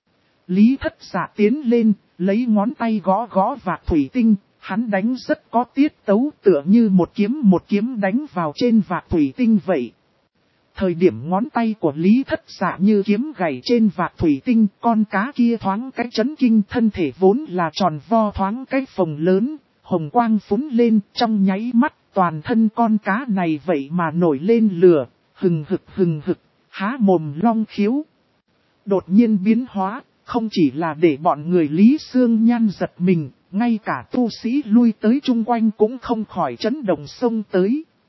Lý Thất Dạ tiến lên, lấy ngón tay gõ gõ vạc thủy tinh, hắn đánh rất có tiết tấu, tựa như một kiếm đánh vào trên vạc thủy tinh vậy. Thời điểm ngón tay của Lý Thất Dạ như kiếm gảy trên vạc thủy tinh, con cá kia thoáng cái chấn kinh, thân thể vốn là tròn vo thoáng cái phồng lớn, hồng quang phúng lên trong nháy mắt. Toàn thân con cá này vậy mà nổi lên lửa, hừng hực, há mồm long khiếu. Đột nhiên biến hóa, không chỉ là để bọn người Lý Sương Nhan giật mình, ngay cả tu sĩ lui tới chung quanh cũng không khỏi chấn động xông tới.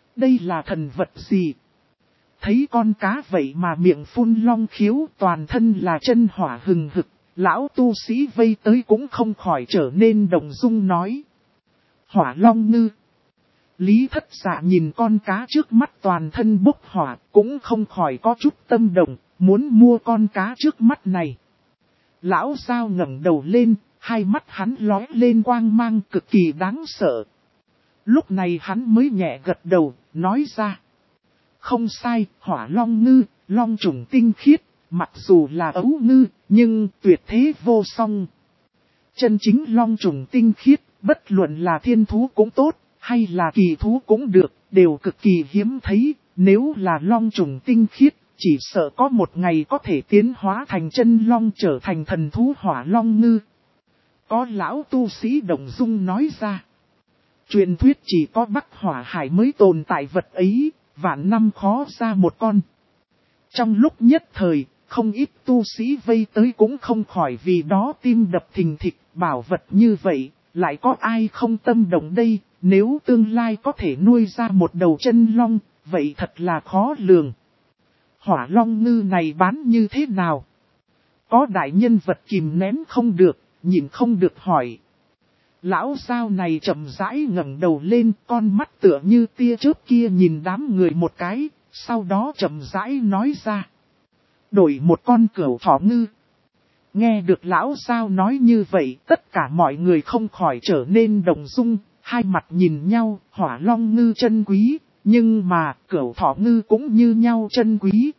Đây là thần vật gì? Thấy con cá vậy mà miệng phun long khiếu, toàn thân là chân hỏa hừng hực, lão tu sĩ vây tới cũng không khỏi trở nên động dung nói. Hỏa long ngư. Lý Thất Dạ nhìn con cá trước mắt toàn thân bốc hỏa, cũng không khỏi có chút tâm động, muốn mua con cá trước mắt này. Lão Giao ngẩng đầu lên, hai mắt hắn lóe lên quang mang cực kỳ đáng sợ. Lúc này hắn mới nhẹ gật đầu, nói ra. Không sai, hỏa long ngư, long trùng tinh khiết, mặc dù là ấu ngư, nhưng tuyệt thế vô song. Chân chính long trùng tinh khiết, bất luận là thiên thú cũng tốt, hay là kỳ thú cũng được, đều cực kỳ hiếm thấy. Nếu là long trùng tinh khiết, chỉ sợ có một ngày có thể tiến hóa thành chân long trở thành thần thú hỏa long ngư. Có lão tu sĩ Đồng Dung nói ra. Truyền thuyết chỉ có Bắc Hỏa Hải mới tồn tại vật ấy, vạn năm khó ra một con. Trong lúc nhất thời, không ít tu sĩ vây tới cũng không khỏi vì đó tim đập thình thịch, bảo vật như vậy, lại có ai không tâm động đây, nếu tương lai có thể nuôi ra một đầu chân long, vậy thật là khó lường. Hỏa long ngư này bán như thế nào? Có đại nhân vật kìm nén không được, nhìn không được hỏi. Lão Giao này chậm rãi ngẩng đầu lên, con mắt tựa như tia chớp kia nhìn đám người một cái, sau đó chậm rãi nói ra. Đổi một con cửu thỏ ngư. Nghe được lão Giao nói như vậy, tất cả mọi người không khỏi trở nên đồng dung, hai mặt nhìn nhau, hỏa long ngư chân quý, nhưng mà cửu thỏ ngư cũng như nhau chân quý.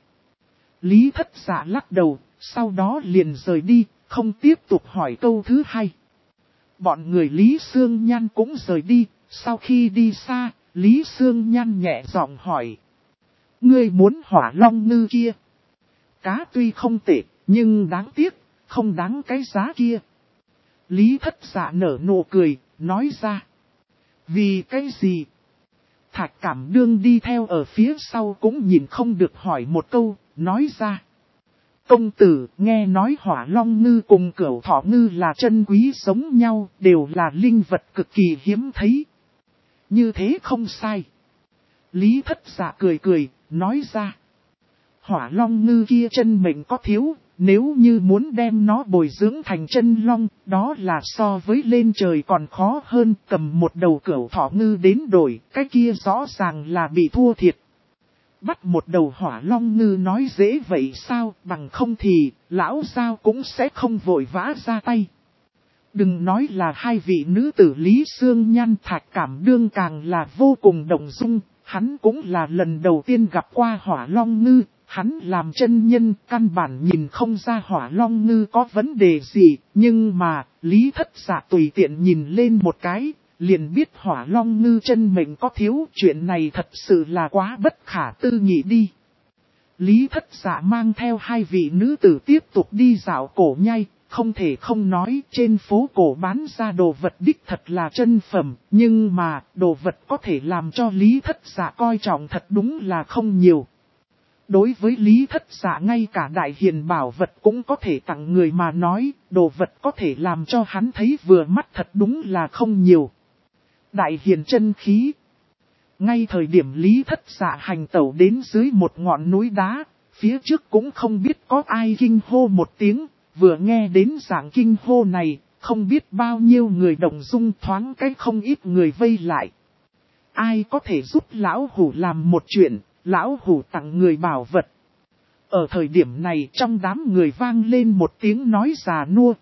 Lý Thất Dạ lắc đầu, sau đó liền rời đi, không tiếp tục hỏi câu thứ hai. Bọn người Lý Sương Nhan cũng rời đi, sau khi đi xa, Lý Sương Nhan nhẹ giọng hỏi. Ngươi muốn hỏa long ngư kia? Cá tuy không tệ, nhưng đáng tiếc, không đáng cái giá kia. Lý Thất Dạ nở nụ cười, nói ra. Vì cái gì? Thạch Cảm Đương đi theo ở phía sau cũng nhìn không được hỏi một câu, nói ra. Công tử, nghe nói hỏa long ngư cùng cửu thỏ ngư là chân quý giống nhau, đều là linh vật cực kỳ hiếm thấy. Như thế không sai. Lý Thất Dạ cười cười, nói ra. Hỏa long ngư kia chân mệnh có thiếu, nếu như muốn đem nó bồi dưỡng thành chân long, đó là so với lên trời còn khó hơn, cầm một đầu cửu thỏ ngư đến đổi, cái kia rõ ràng là bị thua thiệt. Bắt một đầu hỏa long ngư nói dễ vậy sao, bằng không thì, lão Giao cũng sẽ không vội vã ra tay. Đừng nói là hai vị nữ tử Lý Sương Nhan, Thạch Cảm Đương càng là vô cùng động dung, hắn cũng là lần đầu tiên gặp qua hỏa long ngư, hắn làm chân nhân căn bản nhìn không ra hỏa long ngư có vấn đề gì, nhưng mà, Lý Thất Dạ tùy tiện nhìn lên một cái, liền biết hỏa long ngư chân mệnh có thiếu, chuyện này thật sự là quá bất khả tư nghị đi. Lý Thất Dạ mang theo hai vị nữ tử tiếp tục đi dạo cổ nhai, không thể không nói trên phố cổ bán ra đồ vật đích thật là chân phẩm, nhưng mà đồ vật có thể làm cho Lý Thất Dạ coi trọng thật đúng là không nhiều. Đối với Lý Thất Dạ ngay cả đại hiền bảo vật cũng có thể tặng người mà nói, đồ vật có thể làm cho hắn thấy vừa mắt thật đúng là không nhiều. Đại hiền chân khí. Ngay thời điểm Lý Thất Dạ hành tẩu đến dưới một ngọn núi đá, phía trước cũng không biết có ai kinh hô một tiếng, vừa nghe đến dạng kinh hô này, không biết bao nhiêu người đồng dung thoáng cái không ít người vây lại. Ai có thể giúp lão hủ làm một chuyện, lão hủ tặng người bảo vật. Ở thời điểm này trong đám người vang lên một tiếng nói già nua.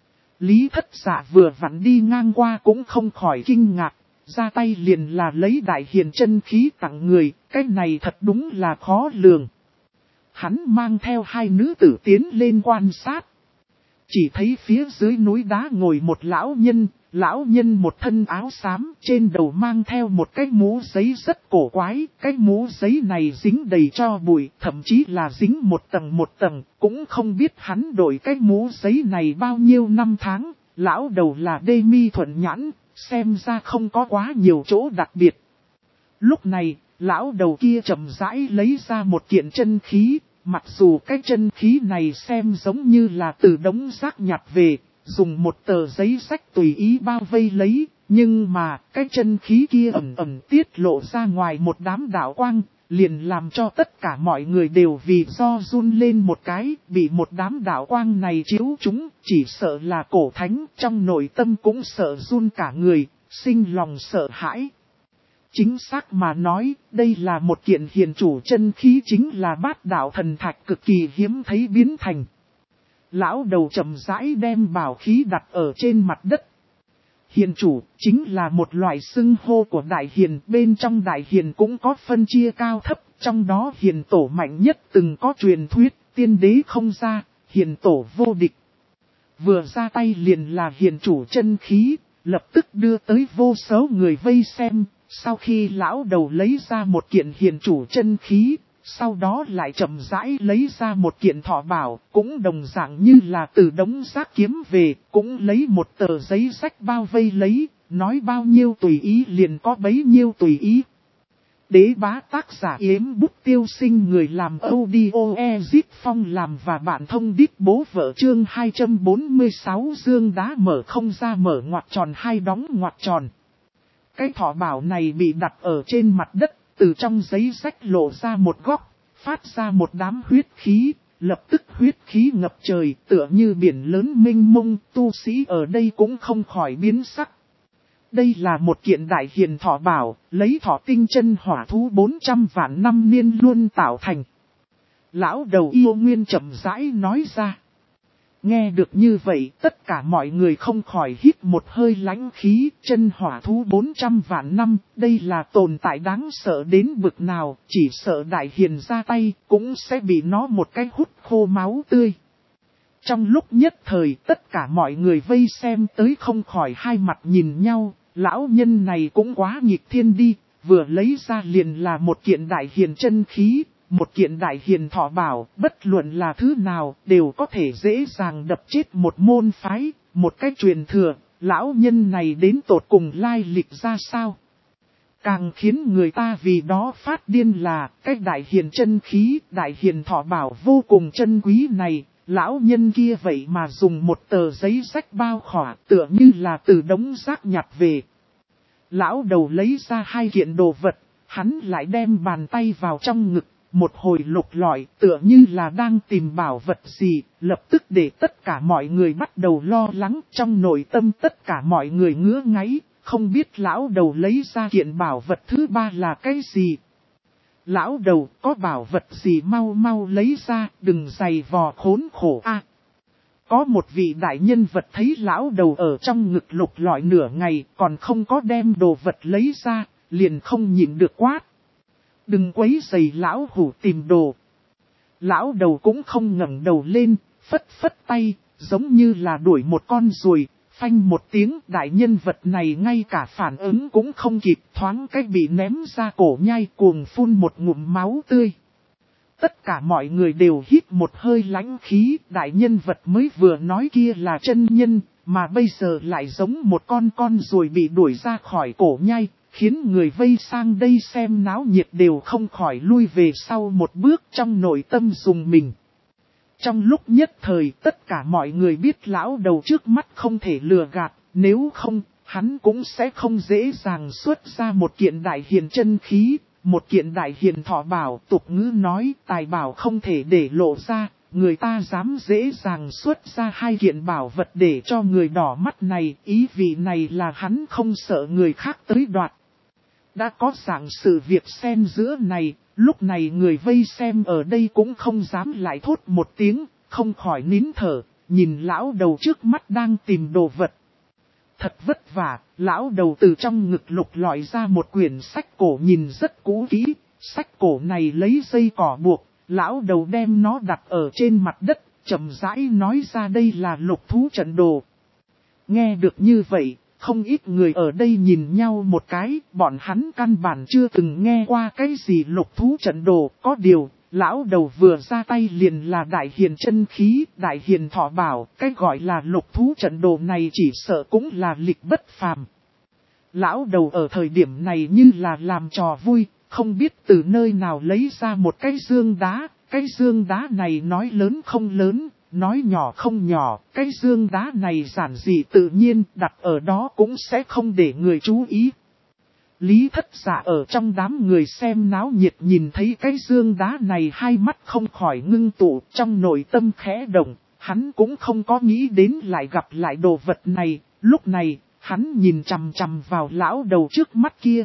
Lý Thất Dạ vừa vặn đi ngang qua cũng không khỏi kinh ngạc, ra tay liền là lấy đại hiền chân khí tặng người, cái này thật đúng là khó lường. Hắn mang theo hai nữ tử tiến lên quan sát. Chỉ thấy phía dưới núi đá ngồi một lão nhân một thân áo xám, trên đầu mang theo một cái mũ giấy rất cổ quái, cái mũ giấy này dính đầy tro bụi, thậm chí là dính một tầng, cũng không biết hắn đổi cái mũ giấy này bao nhiêu năm tháng, lão đầu là đê mi thuận nhãn, xem ra không có quá nhiều chỗ đặc biệt. Lúc này, lão đầu kia chậm rãi lấy ra một kiện chân khí. Mặc dù cái chân khí này xem giống như là từ đống rác nhặt về, dùng một tờ giấy sách tùy ý bao vây lấy, Nhưng mà, cái chân khí kia ẩn ẩn tiết lộ ra ngoài một đám đạo quang, liền làm cho tất cả mọi người đều vì do run lên một cái, bị một đám đạo quang này chiếu chúng, chỉ sợ là cổ thánh, trong nội tâm cũng sợ run cả người, sinh lòng sợ hãi. Chính xác mà nói, đây là một kiện hiền chủ chân khí, chính là bát đạo thần thạch cực kỳ hiếm thấy biến thành. Lão đầu chậm rãi đem bảo khí đặt ở trên mặt đất. Hiền chủ chính là một loại xưng hô của đại hiền, bên trong đại hiền cũng có phân chia cao thấp, trong đó hiền tổ mạnh nhất từng có truyền thuyết, tiên đế không ra, hiền tổ vô địch. Vừa ra tay liền là hiền chủ chân khí, lập tức đưa tới vô số người vây xem, sau khi lão đầu lấy ra một kiện hiền chủ chân khí, sau đó lại chậm rãi lấy ra một kiện thọ bảo, cũng đồng dạng như là từ đống rác kiếm về, cũng lấy một tờ giấy rách bao vây lấy, nói bao nhiêu tùy ý liền có bấy nhiêu tùy ý. Đế bá tác giả Yếm Bút Tiêu Sinh, người làm audio Ezit Phong làm và bạn thông đít bố vợ chương 246 dương đá mở không ra mở ngoặc tròn hai đóng ngoặc tròn. Cái thọ bảo này bị đặt ở trên mặt đất, từ trong giấy rách lộ ra một góc, phát ra một đám huyết khí, lập tức huyết khí ngập trời, tựa như biển lớn mênh mông, tu sĩ ở đây cũng không khỏi biến sắc. Đây là một kiện đại hiền thọ bảo, lấy thọ tinh chân hỏa thú 400 vạn năm niên luôn tạo thành. Lão đầu yêu nguyên chậm rãi nói ra. Nghe được như vậy, tất cả mọi người không khỏi hít một hơi lãnh khí, chân hỏa thú 400 vạn năm, đây là tồn tại đáng sợ đến bực nào, chỉ sợ đại hiền ra tay, cũng sẽ bị nó một cái hút khô máu tươi. Trong lúc nhất thời, tất cả mọi người vây xem tới không khỏi hai mặt nhìn nhau, lão nhân này cũng quá nghịch thiên đi, vừa lấy ra liền là một kiện đại hiền chân khí. Một kiện đại hiền thọ bảo, bất luận là thứ nào, đều có thể dễ dàng đập chết một môn phái, một cách truyền thừa, lão nhân này đến tột cùng lai lịch ra sao. Càng khiến người ta vì đó phát điên là, cái đại hiền chân khí, đại hiền thọ bảo vô cùng chân quý này, lão nhân kia vậy mà dùng một tờ giấy rách bao khỏa, tựa như là từ đống rác nhặt về. Lão đầu lấy ra hai kiện đồ vật, hắn lại đem bàn tay vào trong ngực. Một hồi lục lọi tựa như là đang tìm bảo vật gì, lập tức để tất cả mọi người bắt đầu lo lắng, trong nội tâm tất cả mọi người ngứa ngáy, không biết lão đầu lấy ra kiện bảo vật thứ ba là cái gì. Lão đầu có bảo vật gì mau mau lấy ra, đừng giày vò khốn khổ a. Có một vị đại nhân vật thấy lão đầu ở trong ngực lục lọi nửa ngày còn không có đem đồ vật lấy ra, liền không nhịn được quát. Đừng quấy rầy lão hủ tìm đồ. Lão đầu cũng không ngẩng đầu lên, phất phất tay, giống như là đuổi một con ruồi, phanh một tiếng, đại nhân vật này ngay cả phản ứng cũng không kịp, thoáng cách bị ném ra cổ nhai, cuồng phun một ngụm máu tươi. Tất cả mọi người đều hít một hơi lãnh khí, đại nhân vật mới vừa nói kia là chân nhân, mà bây giờ lại giống một con ruồi bị đuổi ra khỏi cổ nhai. Khiến người vây sang đây xem náo nhiệt đều không khỏi lui về sau một bước, trong nội tâm dùng mình. Trong lúc nhất thời tất cả mọi người biết lão đầu trước mắt không thể lừa gạt, nếu không, hắn cũng sẽ không dễ dàng xuất ra một kiện đại hiền chân khí, một kiện đại hiền thọ bảo. Tục ngữ nói tài bảo không thể để lộ ra, người ta dám dễ dàng xuất ra hai kiện bảo vật để cho người đỏ mắt này, ý vị này là hắn không sợ người khác tới đoạt. Đã có dạng sự việc xen giữa này, lúc này người vây xem ở đây cũng không dám lại thốt một tiếng, không khỏi nín thở, nhìn lão đầu trước mắt đang tìm đồ vật. Thật vất vả, lão đầu từ trong ngực lục lọi ra một quyển sách cổ nhìn rất cũ kỹ, sách cổ này lấy dây cỏ buộc, lão đầu đem nó đặt ở trên mặt đất, chậm rãi nói ra đây là lục thú trận đồ. Nghe được như vậy, không ít người ở đây nhìn nhau một cái, bọn hắn căn bản chưa từng nghe qua cái gì lục thú trận đồ, có điều, lão đầu vừa ra tay liền là đại hiền chân khí, đại hiền thọ bảo, cái gọi là lục thú trận đồ này chỉ sợ cũng là lịch bất phàm. Lão đầu ở thời điểm này như là làm trò vui, không biết từ nơi nào lấy ra một cái dương đá này nói lớn không lớn, nói nhỏ không nhỏ, cái dương đá này giản dị tự nhiên đặt ở đó cũng sẽ không để người chú ý. Lý Thất Dạ ở trong đám người xem náo nhiệt nhìn thấy cái dương đá này, hai mắt không khỏi ngưng tụ, trong nội tâm khẽ động, hắn cũng không có nghĩ đến lại gặp lại đồ vật này, lúc này, hắn nhìn chằm chằm vào lão đầu trước mắt kia.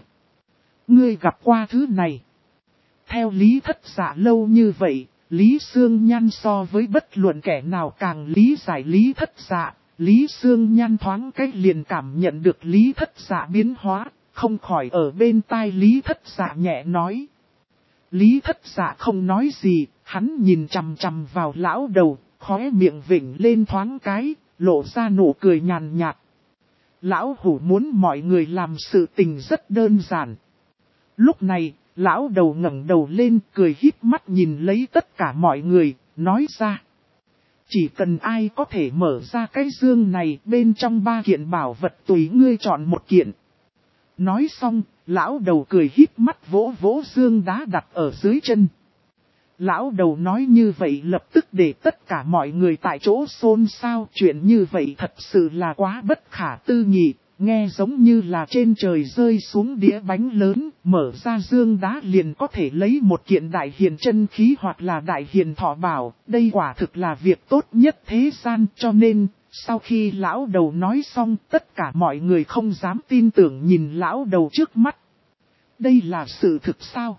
Ngươi gặp qua thứ này. Theo Lý Thất Dạ lâu như vậy, Lý Sương Nhan so với bất luận kẻ nào càng lý giải Lý Thất Dạ, Lý Sương Nhan thoáng cách liền cảm nhận được Lý Thất Dạ biến hóa, không khỏi ở bên tai Lý Thất Dạ nhẹ nói. Lý Thất Dạ không nói gì, hắn nhìn chằm chằm vào lão đầu, khóe miệng vểnh lên thoáng cái, lộ ra nụ cười nhàn nhạt. Lão hủ muốn mọi người làm sự tình rất đơn giản. Lúc này, lão đầu ngẩng đầu lên cười híp mắt nhìn lấy tất cả mọi người, nói ra. Chỉ cần ai có thể mở ra cái dương này, bên trong 3 kiện bảo vật tùy ngươi chọn một kiện. Nói xong, lão đầu cười híp mắt vỗ vỗ dương đá đặt ở dưới chân. Lão đầu nói như vậy lập tức để tất cả mọi người tại chỗ xôn xao. Chuyện như vậy thật sự là quá bất khả tư nghị, nghe giống như là trên trời rơi xuống đĩa bánh lớn, mở ra dương đá liền có thể lấy một kiện đại hiền chân khí hoặc là đại hiền thọ bảo. Đây quả thực là việc tốt nhất thế gian, cho nên sau khi lão đầu nói xong, tất cả mọi người không dám tin tưởng nhìn lão đầu trước mắt. Đây là sự thực sao?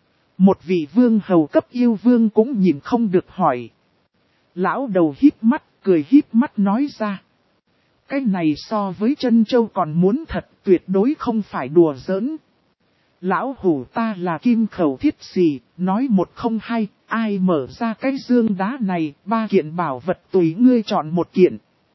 Một vị vương hầu cấp yêu vương cũng nhìn không được hỏi. Lão đầu híp mắt, cười híp mắt nói ra. Cái này so với chân châu còn muốn thật, tuyệt đối không phải đùa giỡn. Lão hủ ta là kim khẩu thiết xì, nói một không hai, ai mở ra cái dương đá này, 3 kiện bảo vật tùy ngươi chọn một kiện.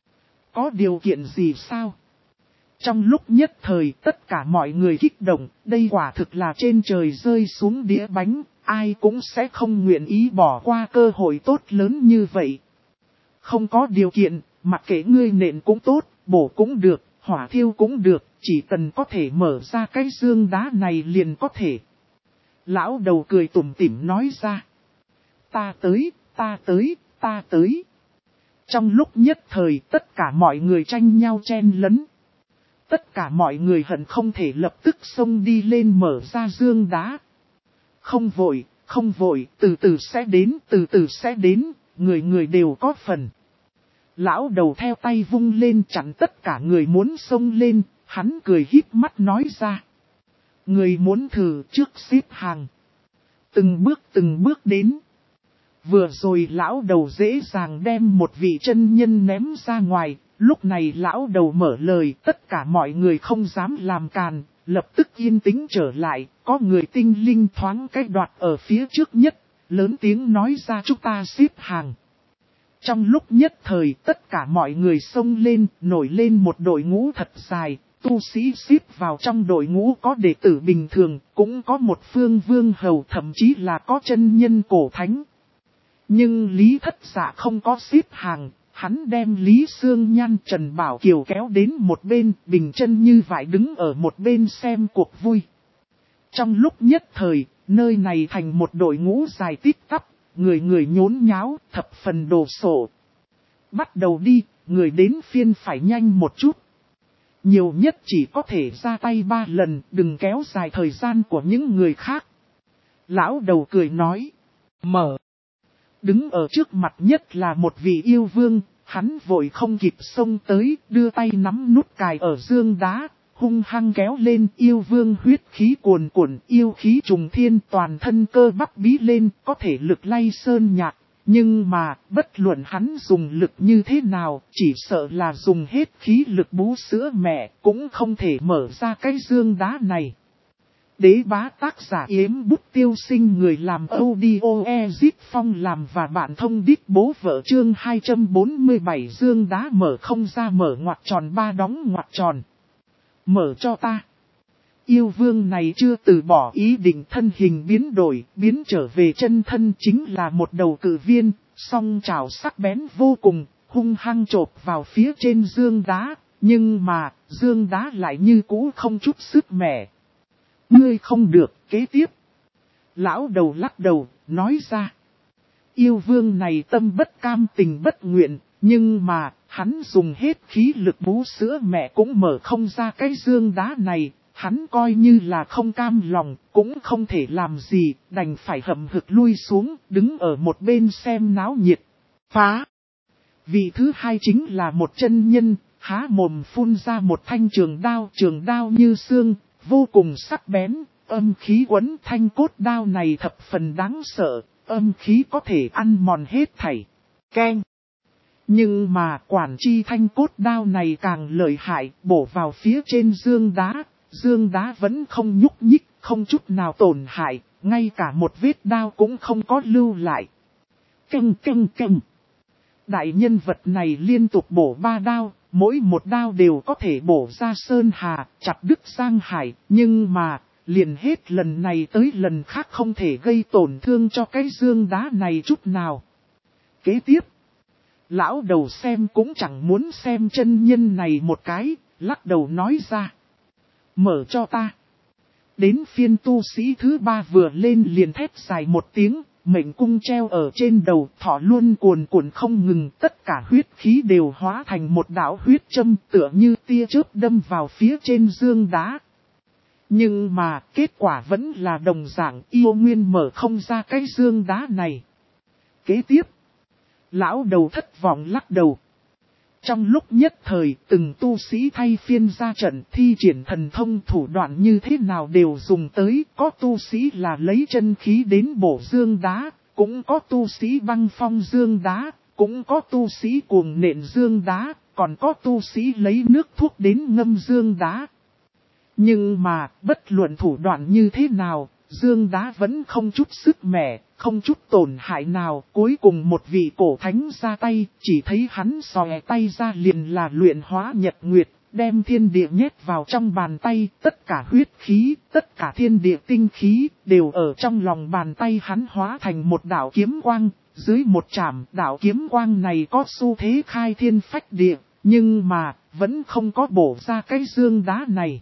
Có điều kiện gì sao? Trong lúc nhất thời tất cả mọi người kích động, đây quả thực là trên trời rơi xuống đĩa bánh, ai cũng sẽ không nguyện ý bỏ qua cơ hội tốt lớn như vậy. Không có điều kiện, mặc kệ ngươi nện cũng tốt, bổ cũng được, hỏa thiêu cũng được, chỉ cần có thể mở ra cái dương đá này liền có thể. Lão đầu cười tủm tỉm nói ra. Ta tới, ta tới, ta tới. Trong lúc nhất thời tất cả mọi người tranh nhau chen lấn. Tất cả mọi người hận không thể lập tức xông đi lên mở ra dương đá. Không vội, từ từ sẽ đến, từ từ sẽ đến, người người đều có phần. Lão đầu theo tay vung lên chặn tất cả người muốn xông lên, hắn cười híp mắt nói ra. Người muốn thử trước xếp hàng. Từng bước đến. Vừa rồi lão đầu dễ dàng đem một vị chân nhân ném ra ngoài, lúc này lão đầu mở lời, tất cả mọi người không dám làm càn, lập tức yên tĩnh trở lại, có người tinh linh thoáng cách đoạt ở phía trước nhất, lớn tiếng nói ra chúng ta xếp hàng. Trong lúc nhất thời tất cả mọi người xông lên, nổi lên một đội ngũ thật dài, tu sĩ xếp vào trong đội ngũ có đệ tử bình thường, cũng có một phương vương hầu, thậm chí là có chân nhân cổ thánh. Nhưng Lý Thất Dạ không có xếp hàng, hắn đem Lý Sương Nhan Trần Bảo Kiều kéo đến một bên, bình chân như vải đứng ở một bên xem cuộc vui. Trong lúc nhất thời, nơi này thành một đội ngũ dài tít tắp, người người nhốn nháo, thập phần đồ sộ. Bắt đầu đi, người đến phiên phải nhanh một chút. Nhiều nhất chỉ có thể ra tay 3 lần, đừng kéo dài thời gian của những người khác. Lão đầu cười nói, mở. Đứng ở trước mặt nhất là một vị yêu vương, hắn vội không kịp xông tới, đưa tay nắm nút cài ở dương đá, hung hăng kéo lên. Yêu vương huyết khí cuồn cuộn, yêu khí trùng thiên, toàn thân cơ bắp bí lên, có thể lực lay sơn nhạc. Nhưng mà, bất luận hắn dùng lực như thế nào, chỉ sợ là dùng hết khí lực bú sữa mẹ, cũng không thể mở ra cái dương đá này. Đế bá tác giả Yếm Bút Tiêu Sinh, người làm audio Ezit Phong làm và bạn thông đít bố vợ. Chương 247 dương đá mở không ra, mở ngoặc tròn 3 đóng ngoặc tròn. Mở cho ta. Yêu vương này chưa từ bỏ ý định, thân hình biến đổi, biến trở về chân thân, chính là một đầu cự viên, song trảo sắc bén vô cùng, hung hăng chộp vào phía trên dương đá, nhưng mà, dương đá lại như cũ không chút sức mẻ. Ngươi không được, kế tiếp. Lão đầu lắc đầu, nói ra. Yêu vương này tâm bất cam tình bất nguyện, nhưng mà, hắn dùng hết khí lực bú sữa mẹ cũng mở không ra cái dương đá này, hắn coi như là không cam lòng, cũng không thể làm gì, đành phải hậm hực lui xuống, đứng ở một bên xem náo nhiệt. Phá! Vị thứ hai chính là một chân nhân, há mồm phun ra một thanh trường đao như xương, vô cùng sắc bén, âm khí quấn thanh cốt đao này thập phần đáng sợ, âm khí có thể ăn mòn hết thảy. Keng! Nhưng mà quản chi thanh cốt đao này càng lợi hại, bổ vào phía trên dương đá vẫn không nhúc nhích, không chút nào tổn hại, ngay cả một vết đao cũng không có lưu lại. Keng keng keng! Đại nhân vật này liên tục bổ 3 đao, mỗi một đao đều có thể bổ ra sơn hà, chặt đứt giang hải, nhưng mà, liền hết lần này tới lần khác không thể gây tổn thương cho cái dương đá này chút nào. Kế tiếp, lão đầu xem cũng chẳng muốn xem chân nhân này một cái, lắc đầu nói ra. Mở cho ta. Đến phiên tu sĩ thứ 3 vừa lên liền thét dài một tiếng, mệnh cung treo ở trên đầu, thỏ luôn cuồn cuộn không ngừng, tất cả huyết khí đều hóa thành một đạo huyết châm tựa như tia chớp đâm vào phía trên dương đá. Nhưng mà kết quả vẫn là đồng dạng, yêu nguyên mở không ra cái dương đá này. Kế tiếp, lão đầu thất vọng lắc đầu. Trong lúc nhất thời, từng tu sĩ thay phiên ra trận thi triển thần thông thủ đoạn như thế nào đều dùng tới, có tu sĩ là lấy chân khí đến bổ dương đá, cũng có tu sĩ băng phong dương đá, cũng có tu sĩ cuồng nện dương đá, còn có tu sĩ lấy nước thuốc đến ngâm dương đá. Nhưng mà, bất luận thủ đoạn như thế nào, dương đá vẫn không chút sức mẻ, không chút tổn hại nào. Cuối cùng một vị cổ thánh ra tay, chỉ thấy hắn xòe tay ra liền là luyện hóa nhật nguyệt, đem thiên địa nhét vào trong bàn tay. Tất cả huyết khí, tất cả thiên địa tinh khí, đều ở trong lòng bàn tay hắn hóa thành một đạo kiếm quang. Dưới một chạm, đạo kiếm quang này có xu thế khai thiên phách địa, nhưng mà, vẫn không có bổ ra cái dương đá này.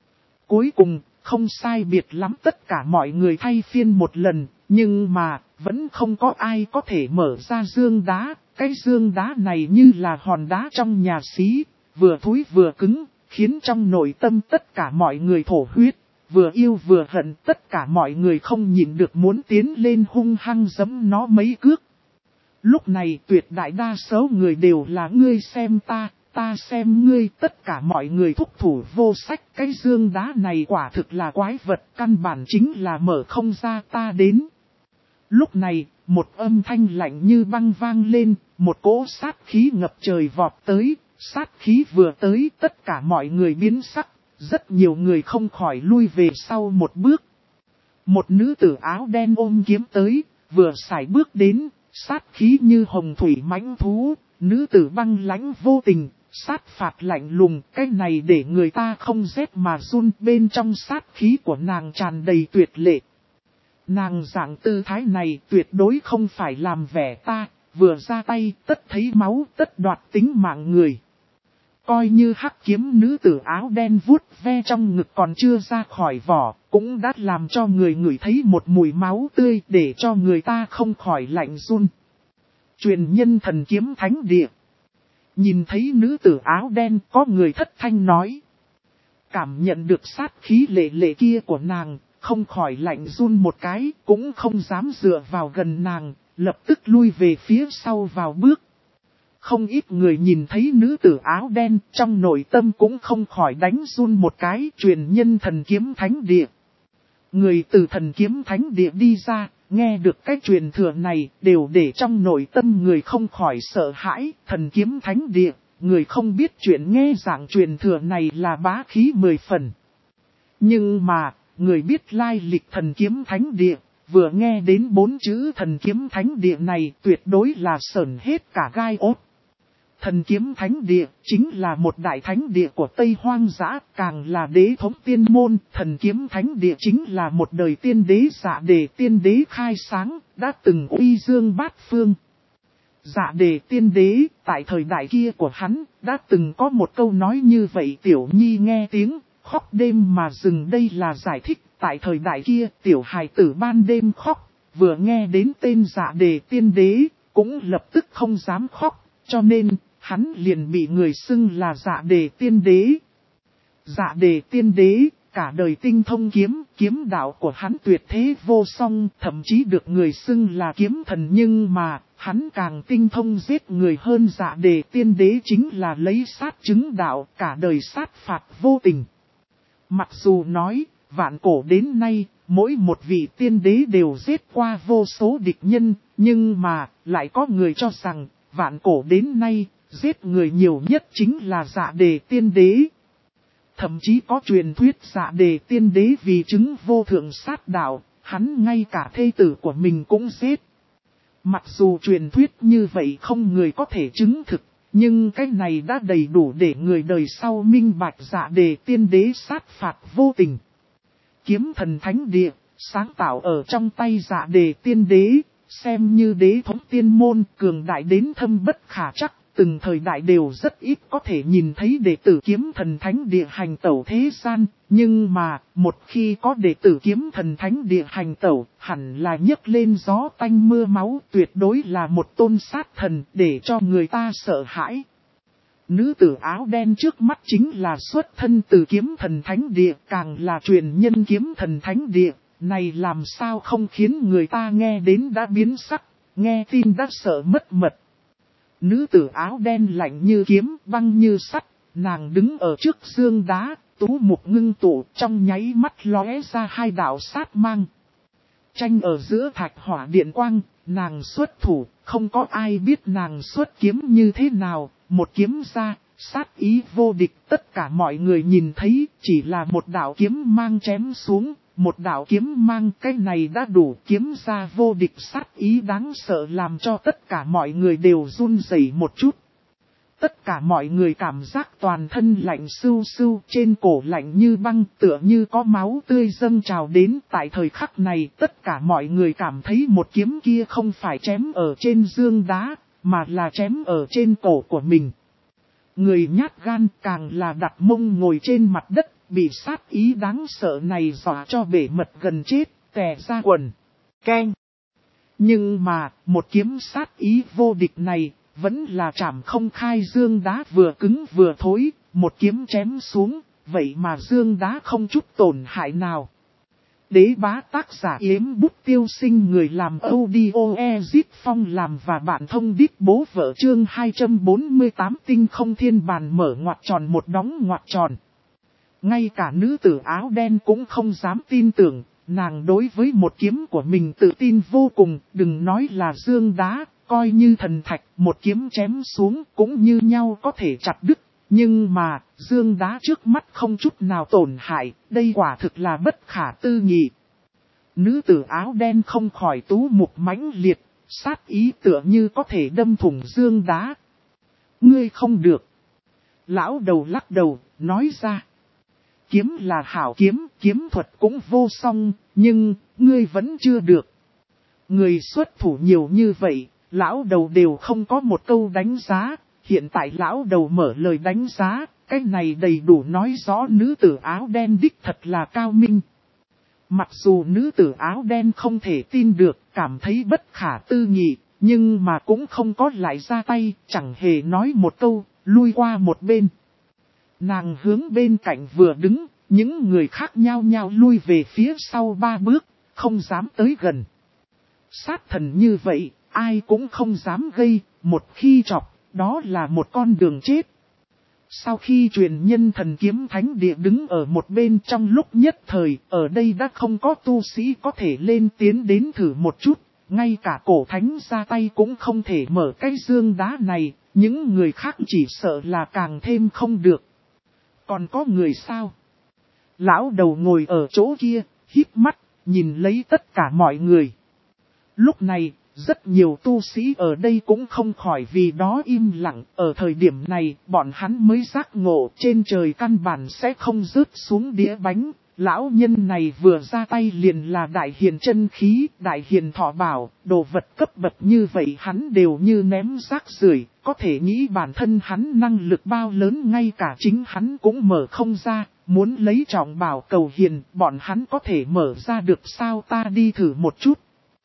Cuối cùng, không sai biệt lắm tất cả mọi người thay phiên một lần, nhưng mà, vẫn không có ai có thể mở ra dương đá. Cái dương đá này như là hòn đá trong nhà xí, vừa thúi vừa cứng, khiến trong nội tâm tất cả mọi người thổ huyết, vừa yêu vừa hận, tất cả mọi người không nhịn được muốn tiến lên hung hăng giẫm nó mấy cước. Lúc này tuyệt đại đa số người đều là ngươi xem ta xem ngươi, tất cả mọi người thúc thủ vô sách. Cái dương đá này quả thực là quái vật, căn bản chính là mở không ra ta đến. Lúc này, một âm thanh lạnh như băng vang lên, một cỗ sát khí ngập trời vọt tới, sát khí vừa tới tất cả mọi người biến sắc, rất nhiều người không khỏi lui về sau một bước. Một nữ tử áo đen ôm kiếm tới, vừa sải bước đến, sát khí như hồng thủy mãnh thú, nữ tử băng lãnh vô tình. Sát phạt lạnh lùng, cái này để người ta không rét mà run, bên trong sát khí của nàng tràn đầy tuyệt lệ. Nàng dạng tư thái này tuyệt đối không phải làm vẻ ta, vừa ra tay tất thấy máu tất đoạt tính mạng người. Coi như hắc kiếm nữ tử áo đen vuốt ve trong ngực còn chưa ra khỏi vỏ, cũng đã làm cho người ngửi thấy một mùi máu tươi để cho người ta không khỏi lạnh run. Truyền nhân thần kiếm thánh địa. Nhìn thấy nữ tử áo đen có người thất thanh nói. Cảm nhận được sát khí lệ lệ kia của nàng, không khỏi lạnh run một cái, cũng không dám dựa vào gần nàng, lập tức lui về phía sau vào bước. Không ít người nhìn thấy nữ tử áo đen, trong nội tâm cũng không khỏi đánh run một cái. Truyền nhân thần kiếm thánh địa. Người từ thần kiếm thánh địa đi ra, nghe được cái truyền thừa này, đều để trong nội tâm người không khỏi sợ hãi. Thần kiếm thánh địa, người không biết chuyện nghe giảng truyền thừa này là bá khí 10 phần. Nhưng mà, người biết lai lịch thần kiếm thánh địa, vừa nghe đến 4 chữ thần kiếm thánh địa này tuyệt đối là sởn hết cả gai ốt. Thần kiếm thánh địa chính là một đại thánh địa của Tây Hoang Dã, càng là đế thống tiên môn. Thần kiếm thánh địa chính là một đời tiên đế Dạ Đề tiên đế khai sáng, đã từng uy dương bát phương. Dạ Đề tiên đế, tại thời đại kia của hắn, đã từng có một câu nói như vậy: tiểu nhi nghe tiếng, khóc đêm mà dừng. Đây là giải thích, tại thời đại kia tiểu hài tử ban đêm khóc, vừa nghe đến tên Dạ Đề Tiên Đế, cũng lập tức không dám khóc, cho nên, hắn liền bị người xưng là Dạ Đề Tiên Đế. Dạ Đề Tiên Đế, cả đời tinh thông kiếm đạo của hắn tuyệt thế vô song, thậm chí được người xưng là kiếm thần, nhưng mà, hắn càng tinh thông giết người hơn. Dạ Đề Tiên Đế chính là lấy sát chứng đạo, cả đời sát phạt vô tình. Mặc dù nói, vạn cổ đến nay, mỗi một vị tiên đế đều giết qua vô số địch nhân, nhưng mà, lại có người cho rằng, vạn cổ đến nay, giết người nhiều nhất chính là Dạ Đề Tiên Đế. Thậm chí có truyền thuyết Dạ Đề Tiên Đế vì chứng vô thượng sát đạo, hắn ngay cả thê tử của mình cũng giết. Mặc dù truyền thuyết như vậy không người có thể chứng thực, nhưng cái này đã đầy đủ để người đời sau minh bạch Dạ Đề Tiên Đế sát phạt vô tình. Kiếm thần thánh địa, sáng tạo ở trong tay Dạ Đề Tiên Đế, xem như đế thống tiên môn cường đại đến thâm bất khả trắc. Từng thời đại đều rất ít có thể nhìn thấy đệ tử kiếm thần thánh địa hành tẩu thế gian, nhưng mà, một khi có đệ tử kiếm thần thánh địa hành tẩu, hẳn là nhấc lên gió tanh mưa máu, tuyệt đối là một tôn sát thần để cho người ta sợ hãi. Nữ tử áo đen trước mắt chính là xuất thân từ kiếm thần thánh địa, càng là truyền nhân kiếm thần thánh địa, này làm sao không khiến người ta nghe đến đã biến sắc, nghe tin đã sợ mất mật. Nữ tử áo đen lạnh như kiếm, băng như sắt, nàng đứng ở trước giương đá, tú mục ngưng tụ, trong nháy mắt lóe ra hai đạo sát mang. Tranh ở giữa thạch hỏa điện quang, nàng xuất thủ, không có ai biết nàng xuất kiếm như thế nào, một kiếm ra, sát ý vô địch, tất cả mọi người nhìn thấy, chỉ là một đạo kiếm mang chém xuống. Một đạo kiếm mang, cái này đã đủ, kiếm ra vô địch, sát ý đáng sợ làm cho tất cả mọi người đều run rẩy một chút. Tất cả mọi người cảm giác toàn thân lạnh sưu sưu, trên cổ lạnh như băng, tựa như có máu tươi dâng trào đến. Tại thời khắc này, tất cả mọi người cảm thấy một kiếm kia không phải chém ở trên giương đá, mà là chém ở trên cổ của mình. Người nhát gan càng là đặt mông ngồi trên mặt đất. Bị sát ý đáng sợ này dọa cho bể mật gần chết, tè ra quần. Keng. Nhưng mà, một kiếm sát ý vô địch này, vẫn là chảm không khai dương đá vừa cứng vừa thối, một kiếm chém xuống, vậy mà dương đá không chút tổn hại nào. Đế bá tác giả Yếm Bút Tiêu Sinh, người làm audio Ezit Phong làm và bạn thông đít bố vợ, chương 248 tinh không thiên bàn mở ngoặc tròn một đóng ngoặc tròn. Ngay cả nữ tử áo đen cũng không dám tin tưởng, nàng đối với một kiếm của mình tự tin vô cùng, đừng nói là dương đá, coi như thần thạch, một kiếm chém xuống cũng như nhau có thể chặt đứt. Nhưng mà, dương đá trước mắt không chút nào tổn hại, đây quả thực là bất khả tư nghị. Nữ tử áo đen không khỏi tú mục mãnh liệt, sát ý tựa như có thể đâm thủng dương đá. Ngươi không được. Lão đầu lắc đầu, nói ra. Kiếm là hảo kiếm, kiếm thuật cũng vô song, nhưng, ngươi vẫn chưa được. Người xuất thủ nhiều như vậy, lão đầu đều không có một câu đánh giá, hiện tại lão đầu mở lời đánh giá, cái này đầy đủ nói rõ nữ tử áo đen đích thật là cao minh. Mặc dù nữ tử áo đen không thể tin được, cảm thấy bất khả tư nghị, nhưng mà cũng không có lại ra tay, chẳng hề nói một câu, lui qua một bên. Nàng hướng bên cạnh vừa đứng, những người khác nhao nhao lui về phía sau 3 bước, không dám tới gần. Sát thần như vậy, ai cũng không dám gây, một khi chọc, đó là một con đường chết. Sau khi truyền nhân thần kiếm thánh địa đứng ở một bên, trong lúc nhất thời, ở đây đã không có tu sĩ có thể lên tiến đến thử một chút, ngay cả cổ thánh ra tay cũng không thể mở cái dương đá này, những người khác chỉ sợ là càng thêm không được. Còn có người sao? Lão đầu ngồi ở chỗ kia, híp mắt, nhìn lấy tất cả mọi người. Lúc này, rất nhiều tu sĩ ở đây cũng không khỏi vì đó im lặng. Ở thời điểm này, bọn hắn mới giác ngộ trên trời căn bản sẽ không rớt xuống đĩa bánh. Lão nhân này vừa ra tay liền là đại hiền chân khí, đại hiền thọ bảo, đồ vật cấp bậc như vậy hắn đều như ném rác rưởi, có thể nghĩ bản thân hắn năng lực bao lớn, ngay cả chính hắn cũng mở không ra, muốn lấy trọng bảo cầu hiền, bọn hắn có thể mở ra được sao, ta đi thử một chút.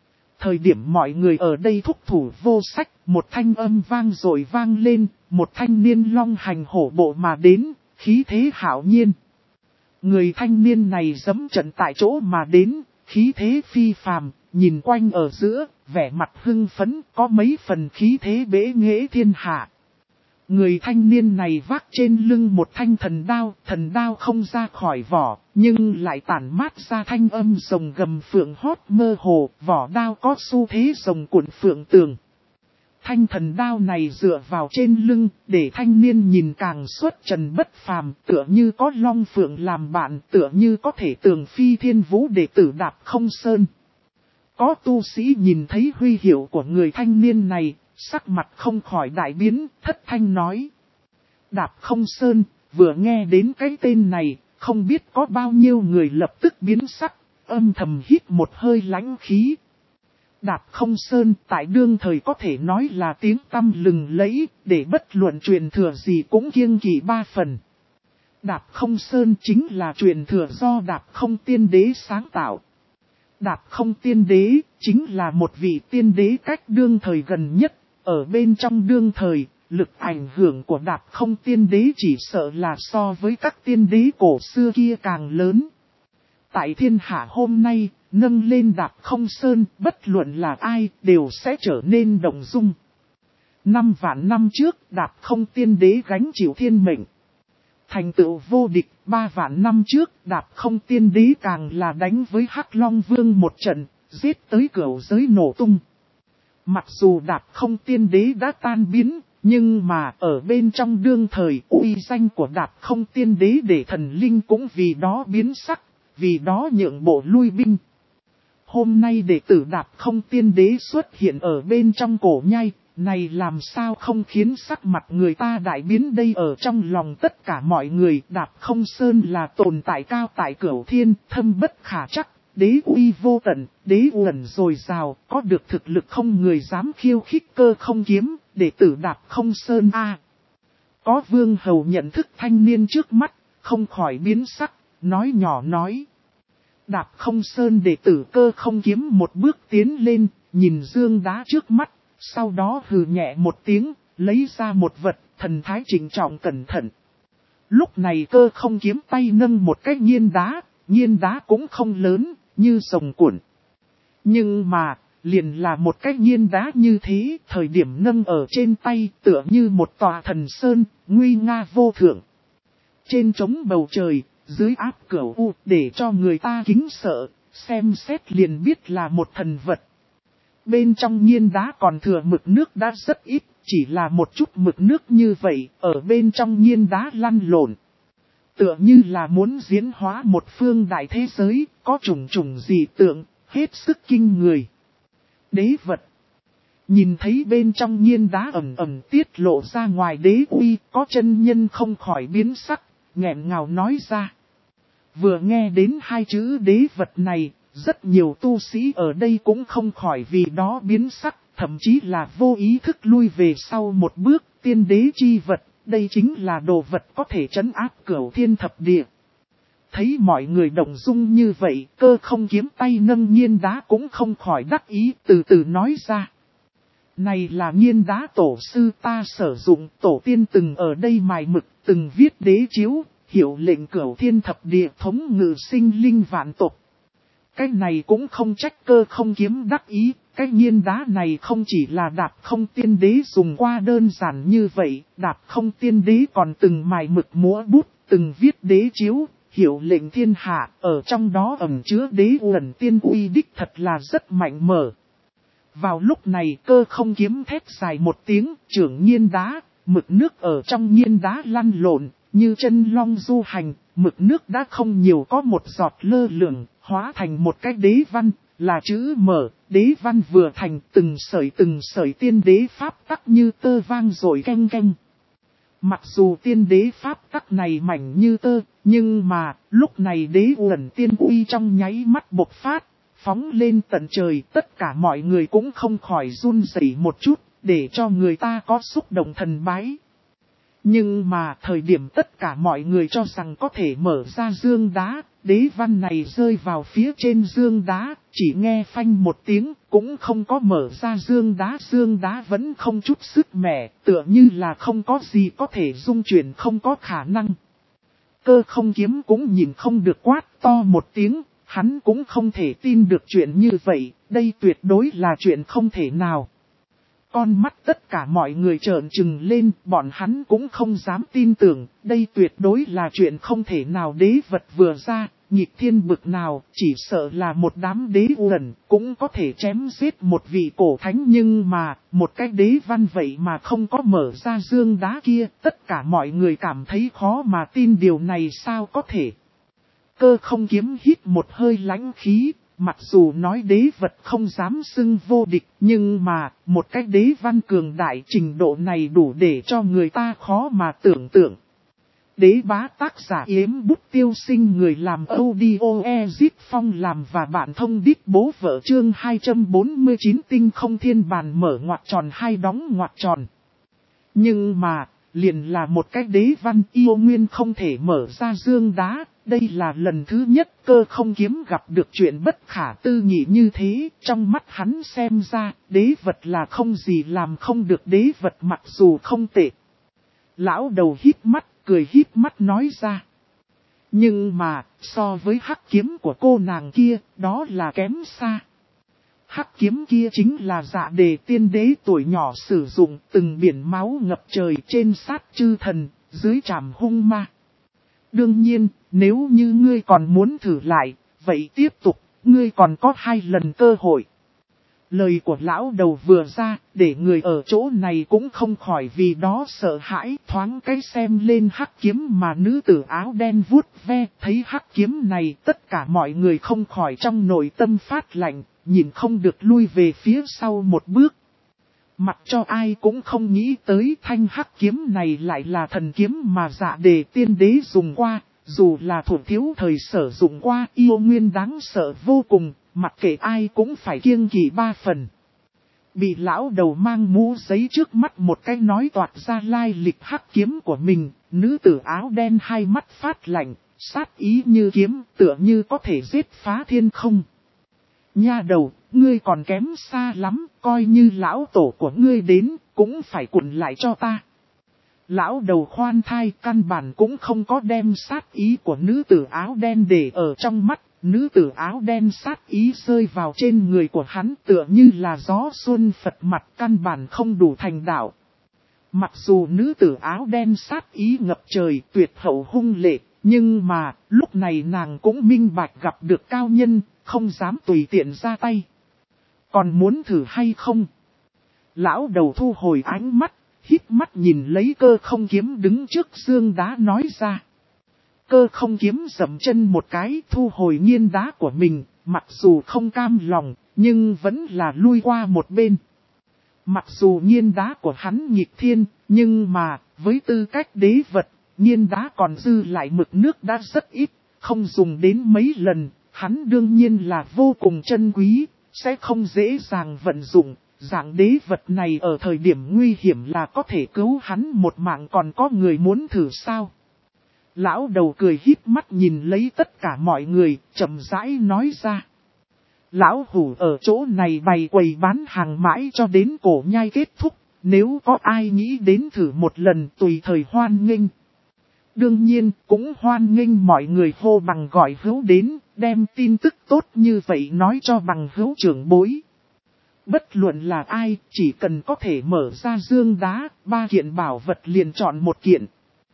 Thời điểm mọi người ở đây thúc thủ vô sách, một thanh âm vang rồi vang lên, một thanh niên long hành hổ bộ mà đến, khí thế hạo nhiên. Người thanh niên này giẫm trận tại chỗ mà đến, khí thế phi phàm, nhìn quanh ở giữa, vẻ mặt hưng phấn, có mấy phần khí thế bế nghệ thiên hạ. Người thanh niên này vác trên lưng một thanh thần đao không ra khỏi vỏ, nhưng lại tản mát ra thanh âm rồng gầm phượng hót mơ hồ, vỏ đao có xu thế rồng cuộn phượng tường. Thanh thần đao này dựa vào trên lưng, để thanh niên nhìn càng xuất trần bất phàm, tựa như có long phượng làm bạn, tựa như có thể tường phi thiên vũ để tử đạp không sơn. Có tu sĩ nhìn thấy huy hiệu của người thanh niên này, sắc mặt không khỏi đại biến, thất thanh nói. Đạp không sơn, vừa nghe đến cái tên này, không biết có bao nhiêu người lập tức biến sắc, âm thầm hít một hơi lãnh khí. Đạp không sơn tại đương thời có thể nói là tiếng tăm lừng lẫy, để bất luận truyền thừa gì cũng kiêng kỵ 3 phần. Đạp không sơn chính là truyền thừa do đạp không tiên đế sáng tạo. Đạp không tiên đế chính là một vị tiên đế cách đương thời gần nhất, ở bên trong đương thời, lực ảnh hưởng của đạp không tiên đế chỉ sợ là so với các tiên đế cổ xưa kia càng lớn. Tại thiên hạ hôm nay, nâng lên đạp không sơn, bất luận là ai, đều sẽ trở nên động dung. 5 vạn năm trước, đạp không tiên đế gánh chịu thiên mệnh. Thành tựu vô địch, 3 vạn năm trước, đạp không tiên đế càng là đánh với Hắc Long Vương một trận, giết tới cửu giới nổ tung. Mặc dù đạp không tiên đế đã tan biến, nhưng mà ở bên trong đương thời uy danh của đạp không tiên đế để thần linh cũng vì đó biến sắc, vì đó nhượng bộ lui binh. Hôm nay đệ tử đạp không tiên đế xuất hiện ở bên trong cổ nhai, này làm sao không khiến sắc mặt người ta đại biến đây ở trong lòng tất cả mọi người. Đạp không sơn là tồn tại cao tại cửu thiên, thâm bất khả chắc, đế uy vô tận, đế uẩn dồi dào, có được thực lực không người dám khiêu khích cơ không kiếm, đệ tử đạp không sơn a. Có vương hầu nhận thức thanh niên trước mắt, không khỏi biến sắc, nói nhỏ nói. Đạp không sơn đệ tử cơ không kiếm một bước tiến lên, nhìn dương đá trước mắt, sau đó hừ nhẹ một tiếng, lấy ra một vật, thần thái trịnh trọng cẩn thận. Lúc này cơ không kiếm tay nâng một cái nhiên đá cũng không lớn, như rồng cuộn. Nhưng mà, liền là một cái nhiên đá như thế, thời điểm nâng ở trên tay tựa như một tòa thần sơn, nguy nga vô thượng. Trên trống bầu trời, dưới áp cửu u, để cho người ta kính sợ, xem xét liền biết là một thần vật. Bên trong nhiên đá còn thừa mực nước đã rất ít, chỉ là một chút mực nước như vậy, ở bên trong nhiên đá lăn lộn. Tựa như là muốn diễn hóa một phương đại thế giới, có trùng trùng dị tượng, hết sức kinh người. Đế vật. Nhìn thấy bên trong nhiên đá ẩm ẩm tiết lộ ra ngoài đế uy, có chân nhân không khỏi biến sắc, nghẹn ngào nói ra. Vừa nghe đến 2 chữ đế vật này, rất nhiều tu sĩ ở đây cũng không khỏi vì đó biến sắc, thậm chí là vô ý thức lui về sau một bước. Tiên đế chi vật, đây chính là đồ vật có thể trấn áp cửu thiên thập địa. Thấy mọi người động dung như vậy, cơ không kiếm tay nâng nhiên đá cũng không khỏi đắc ý, từ từ nói ra. Này là nhiên đá tổ sư ta sử dụng, tổ tiên từng ở đây mài mực, từng viết đế chiếu, hiệu lệnh cửu thiên thập địa thống ngự sinh linh vạn tộc. Cái này cũng không trách cơ không kiếm đắc ý, cái nhiên đá này không chỉ là đạp không tiên đế dùng qua đơn giản như vậy, đạp không tiên đế còn từng mài mực múa bút, từng viết đế chiếu, hiệu lệnh thiên hạ, ở trong đó ẩn chứa đế uẩn tiên uy đích thật là rất mạnh mở. Vào lúc này cơ không kiếm thét dài một tiếng, trưởng nhiên đá, mực nước ở trong nhiên đá lăn lộn, như chân long du hành, mực nước đã không nhiều có một giọt lơ lửng, hóa thành một cái đế văn, là chữ mở, đế văn vừa thành từng sợi tiên đế pháp tắc như tơ vang rồi canh canh. Mặc dù tiên đế pháp tắc này mảnh như tơ, nhưng mà, lúc này đế uẩn tiên uy trong nháy mắt bộc phát, phóng lên tận trời, tất cả mọi người cũng không khỏi run rẩy một chút, để cho người ta có xúc động thần bái. Nhưng mà thời điểm tất cả mọi người cho rằng có thể mở ra dương đá, đế văn này rơi vào phía trên dương đá, chỉ nghe phanh một tiếng, cũng không có mở ra dương đá vẫn không chút sức mẻ, tựa như là không có gì có thể dung chuyển, không có khả năng. Cơ không kiếm cũng nhìn không được, quát to một tiếng, hắn cũng không thể tin được chuyện như vậy, đây tuyệt đối là chuyện không thể nào. Con mắt tất cả mọi người trợn trừng lên, bọn hắn cũng không dám tin tưởng, đây tuyệt đối là chuyện không thể nào. Đế vật vừa ra, nghịch thiên bực nào, chỉ sợ là một đám đế uẩn, cũng có thể chém giết một vị cổ thánh, nhưng mà, một cái đế văn vậy mà không có mở ra dương đá kia, tất cả mọi người cảm thấy khó mà tin điều này sao có thể. Cơ không kiếm hít một hơi lãnh khí. Mặc dù nói đế vật không dám xưng vô địch, nhưng mà, một cái đế văn cường đại trình độ này đủ để cho người ta khó mà tưởng tượng. Đế bá tác giả Yếm Bút Tiêu Sinh, người làm audio Ezip Phong làm và bạn thông đít bố vợ, chương 249 tinh không thiên bàn mở ngoặc tròn hai đóng ngoặc tròn. Nhưng mà, liền là một cái đế văn yêu nguyên không thể mở ra dương đá. Đây là lần thứ nhất cơ không kiếm gặp được chuyện bất khả tư nghị như thế. Trong mắt hắn xem ra, đế vật là không gì làm không được, đế vật mặc dù không tệ. Lão đầu híp mắt, cười híp mắt nói ra. Nhưng mà, so với hắc kiếm của cô nàng kia, đó là kém xa. Hắc kiếm kia chính là Dạ Đề tiên đế tuổi nhỏ sử dụng, từng biển máu ngập trời, trên sát chư thần, dưới trảm hung ma. Đương nhiên, nếu như ngươi còn muốn thử lại, vậy tiếp tục, ngươi còn có 2 lần cơ hội. Lời của lão đầu vừa ra, để người ở chỗ này cũng không khỏi vì đó sợ hãi, thoáng cái xem lên hắc kiếm mà nữ tử áo đen vuốt ve, thấy hắc kiếm này tất cả mọi người không khỏi trong nội tâm phát lạnh, nhìn không được lui về phía sau một bước. Mặc cho ai cũng không nghĩ tới thanh hắc kiếm này lại là thần kiếm mà Dạ Đề tiên đế dùng qua, dù là thủ thiếu thời sử dụng qua, yêu nguyên đáng sợ vô cùng, mặc kệ ai cũng phải kiêng kỵ 3 phần. Bị lão đầu mang mũ giấy trước mắt một cái nói toạc ra lai lịch hắc kiếm của mình, nữ tử áo đen hai mắt phát lạnh, sát ý như kiếm, tựa như có thể giết phá thiên không. Nha đầu, ngươi còn kém xa lắm, coi như lão tổ của ngươi đến, cũng phải cuộn lại cho ta. Lão đầu khoan thai, căn bản cũng không có đem sát ý của nữ tử áo đen để ở trong mắt. Nữ tử áo đen sát ý rơi vào trên người của hắn, tựa như là gió xuân phật mặt, căn bản không đủ thành đạo. Mặc dù nữ tử áo đen sát ý ngập trời, tuyệt hậu hung lệ, nhưng mà lúc này nàng cũng minh bạch gặp được cao nhân, không dám tùy tiện ra tay. Còn muốn thử hay không? Lão đầu thu hồi ánh mắt, híp mắt nhìn lấy cơ không kiếm đứng trước dương đá nói ra. Cơ không kiếm dậm chân một cái, thu hồi nghiên đá của mình, mặc dù không cam lòng, nhưng vẫn là lui qua một bên. Mặc dù nghiên đá của hắn nghịch thiên, nhưng mà, với tư cách đế vật, nghiên đá còn dư lại mực nước đã rất ít, không dùng đến mấy lần, hắn đương nhiên là vô cùng chân quý, sẽ không dễ dàng vận dụng. Dạng đế vật này ở thời điểm nguy hiểm là có thể cứu hắn một mạng, còn có người muốn thử sao? Lão đầu cười híp mắt nhìn lấy tất cả mọi người, chậm rãi nói ra. Lão hủ ở chỗ này bày quầy bán hàng mãi cho đến cổ nhai kết thúc, nếu có ai nghĩ đến thử một lần tùy thời hoan nghênh. Đương nhiên, cũng hoan nghênh mọi người hô bằng gọi hữu đến, đem tin tức tốt như vậy nói cho bằng hữu trưởng bối. Bất luận là ai, chỉ cần có thể mở ra dương đá, 3 kiện bảo vật liền chọn 1 kiện.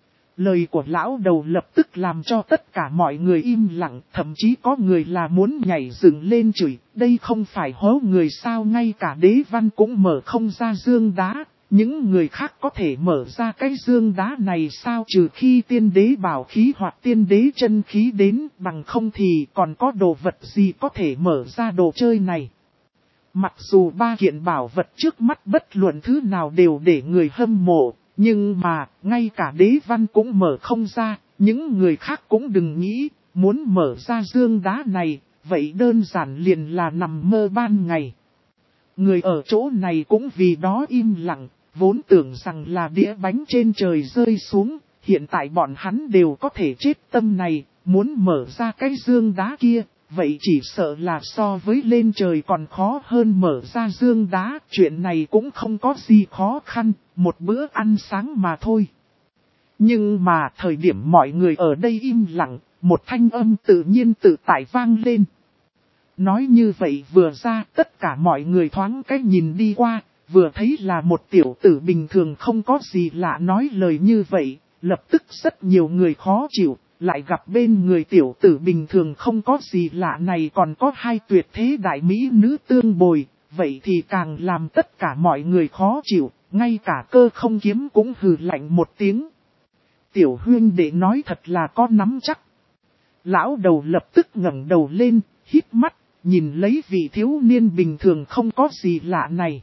Lời của lão đầu lập tức làm cho tất cả mọi người im lặng, thậm chí có người là muốn nhảy dựng lên chửi, đây không phải hố người sao, ngay cả đế văn cũng mở không ra dương đá, những người khác có thể mở ra cái dương đá này sao, trừ khi tiên đế bảo khí hoặc tiên đế chân khí đến, bằng không thì còn có đồ vật gì có thể mở ra đồ chơi này. Mặc dù 3 kiện bảo vật trước mắt bất luận thứ nào đều để người hâm mộ, nhưng mà, ngay cả đế văn cũng mở không ra, những người khác cũng đừng nghĩ, muốn mở ra dương đá này, vậy đơn giản liền là nằm mơ ban ngày. Người ở chỗ này cũng vì đó im lặng, vốn tưởng rằng là đĩa bánh trên trời rơi xuống, hiện tại bọn hắn đều có thể chết tâm này, muốn mở ra cái dương đá kia, vậy chỉ sợ là so với lên trời còn khó hơn mở ra dương đá, chuyện này cũng không có gì khó khăn, một bữa ăn sáng mà thôi. Nhưng mà thời điểm mọi người ở đây im lặng, một thanh âm tự nhiên tự tại vang lên. Nói như vậy vừa ra, tất cả mọi người thoáng cái nhìn đi qua, vừa thấy là một tiểu tử bình thường không có gì lạ nói lời như vậy, lập tức rất nhiều người khó chịu, lại gặp bên người tiểu tử bình thường không có gì lạ này còn có hai tuyệt thế đại mỹ nữ tương bồi, vậy thì càng làm tất cả mọi người khó chịu, ngay cả Cơ Không Kiếm cũng hừ lạnh một tiếng. Tiểu huynh đệ nói thật là có nắm chắc. Lão đầu lập tức ngẩng đầu lên, hít mắt, nhìn lấy vị thiếu niên bình thường không có gì lạ này.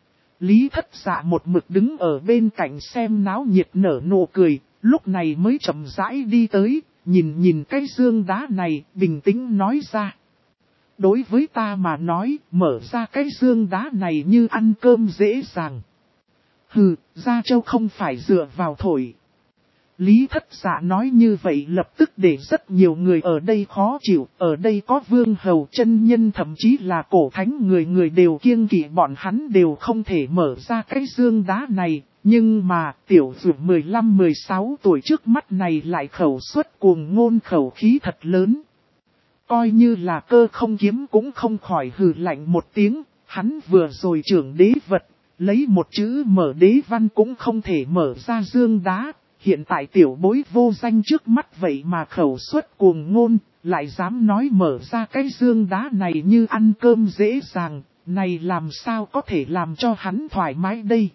Lý Thất Dạ một mực đứng ở bên cạnh xem náo nhiệt nở nụ cười, lúc này mới chậm rãi đi tới, nhìn cái dương đá này, bình tĩnh nói ra. Đối với ta mà nói, mở ra cái dương đá này như ăn cơm dễ dàng. Hừ, Gia Châu không phải dựa vào thổi. Lý Thất Dạ nói như vậy lập tức để rất nhiều người ở đây khó chịu, ở đây có vương hầu chân nhân thậm chí là cổ thánh người đều kiêng kỵ bọn hắn đều không thể mở ra cái dương đá này, nhưng mà tiểu dụ 15-16 tuổi trước mắt này lại khẩu suất cuồng ngôn khẩu khí thật lớn. Coi như là Cơ Không Kiếm cũng không khỏi hừ lạnh một tiếng, hắn vừa rồi trưởng đế vật, lấy một chữ mở đế văn cũng không thể mở ra dương đá. Hiện tại tiểu bối vô danh trước mắt vậy mà khẩu suất cuồng ngôn, lại dám nói mở ra cái dương đá này như ăn cơm dễ dàng, này làm sao có thể làm cho hắn thoải mái đây.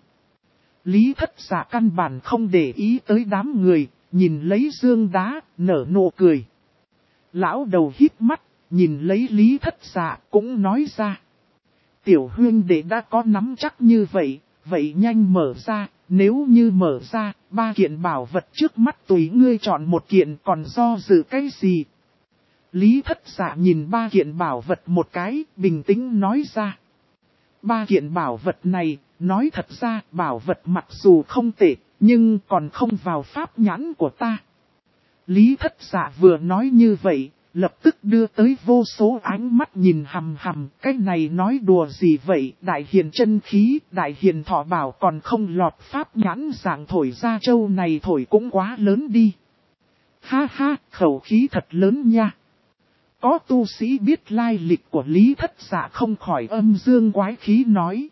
Lý Thất Dạ căn bản không để ý tới đám người, nhìn lấy dương đá, nở nụ cười. Lão đầu hít mắt, nhìn lấy Lý Thất Dạ cũng nói ra. Tiểu huynh đệ đã có nắm chắc như vậy, vậy nhanh mở ra. Nếu như mở ra, 3 kiện bảo vật trước mắt tùy ngươi chọn một kiện còn do dự cái gì? Lý Thất Dạ nhìn 3 kiện bảo vật một cái, bình tĩnh nói ra. 3 kiện bảo vật này, nói thật ra bảo vật mặc dù không tệ, nhưng còn không vào pháp nhãn của ta. Lý Thất Dạ vừa nói như vậy, lập tức đưa tới vô số ánh mắt nhìn hằm hằm, cái này nói đùa gì vậy, đại hiền chân khí, đại hiền thọ bảo còn không lọt pháp nhãn dạng thổi Gia Châu này thổi cũng quá lớn đi. Ha ha, khẩu khí thật lớn nha. Có tu sĩ biết lai lịch của Lý Thất Dạ không khỏi âm dương quái khí nói.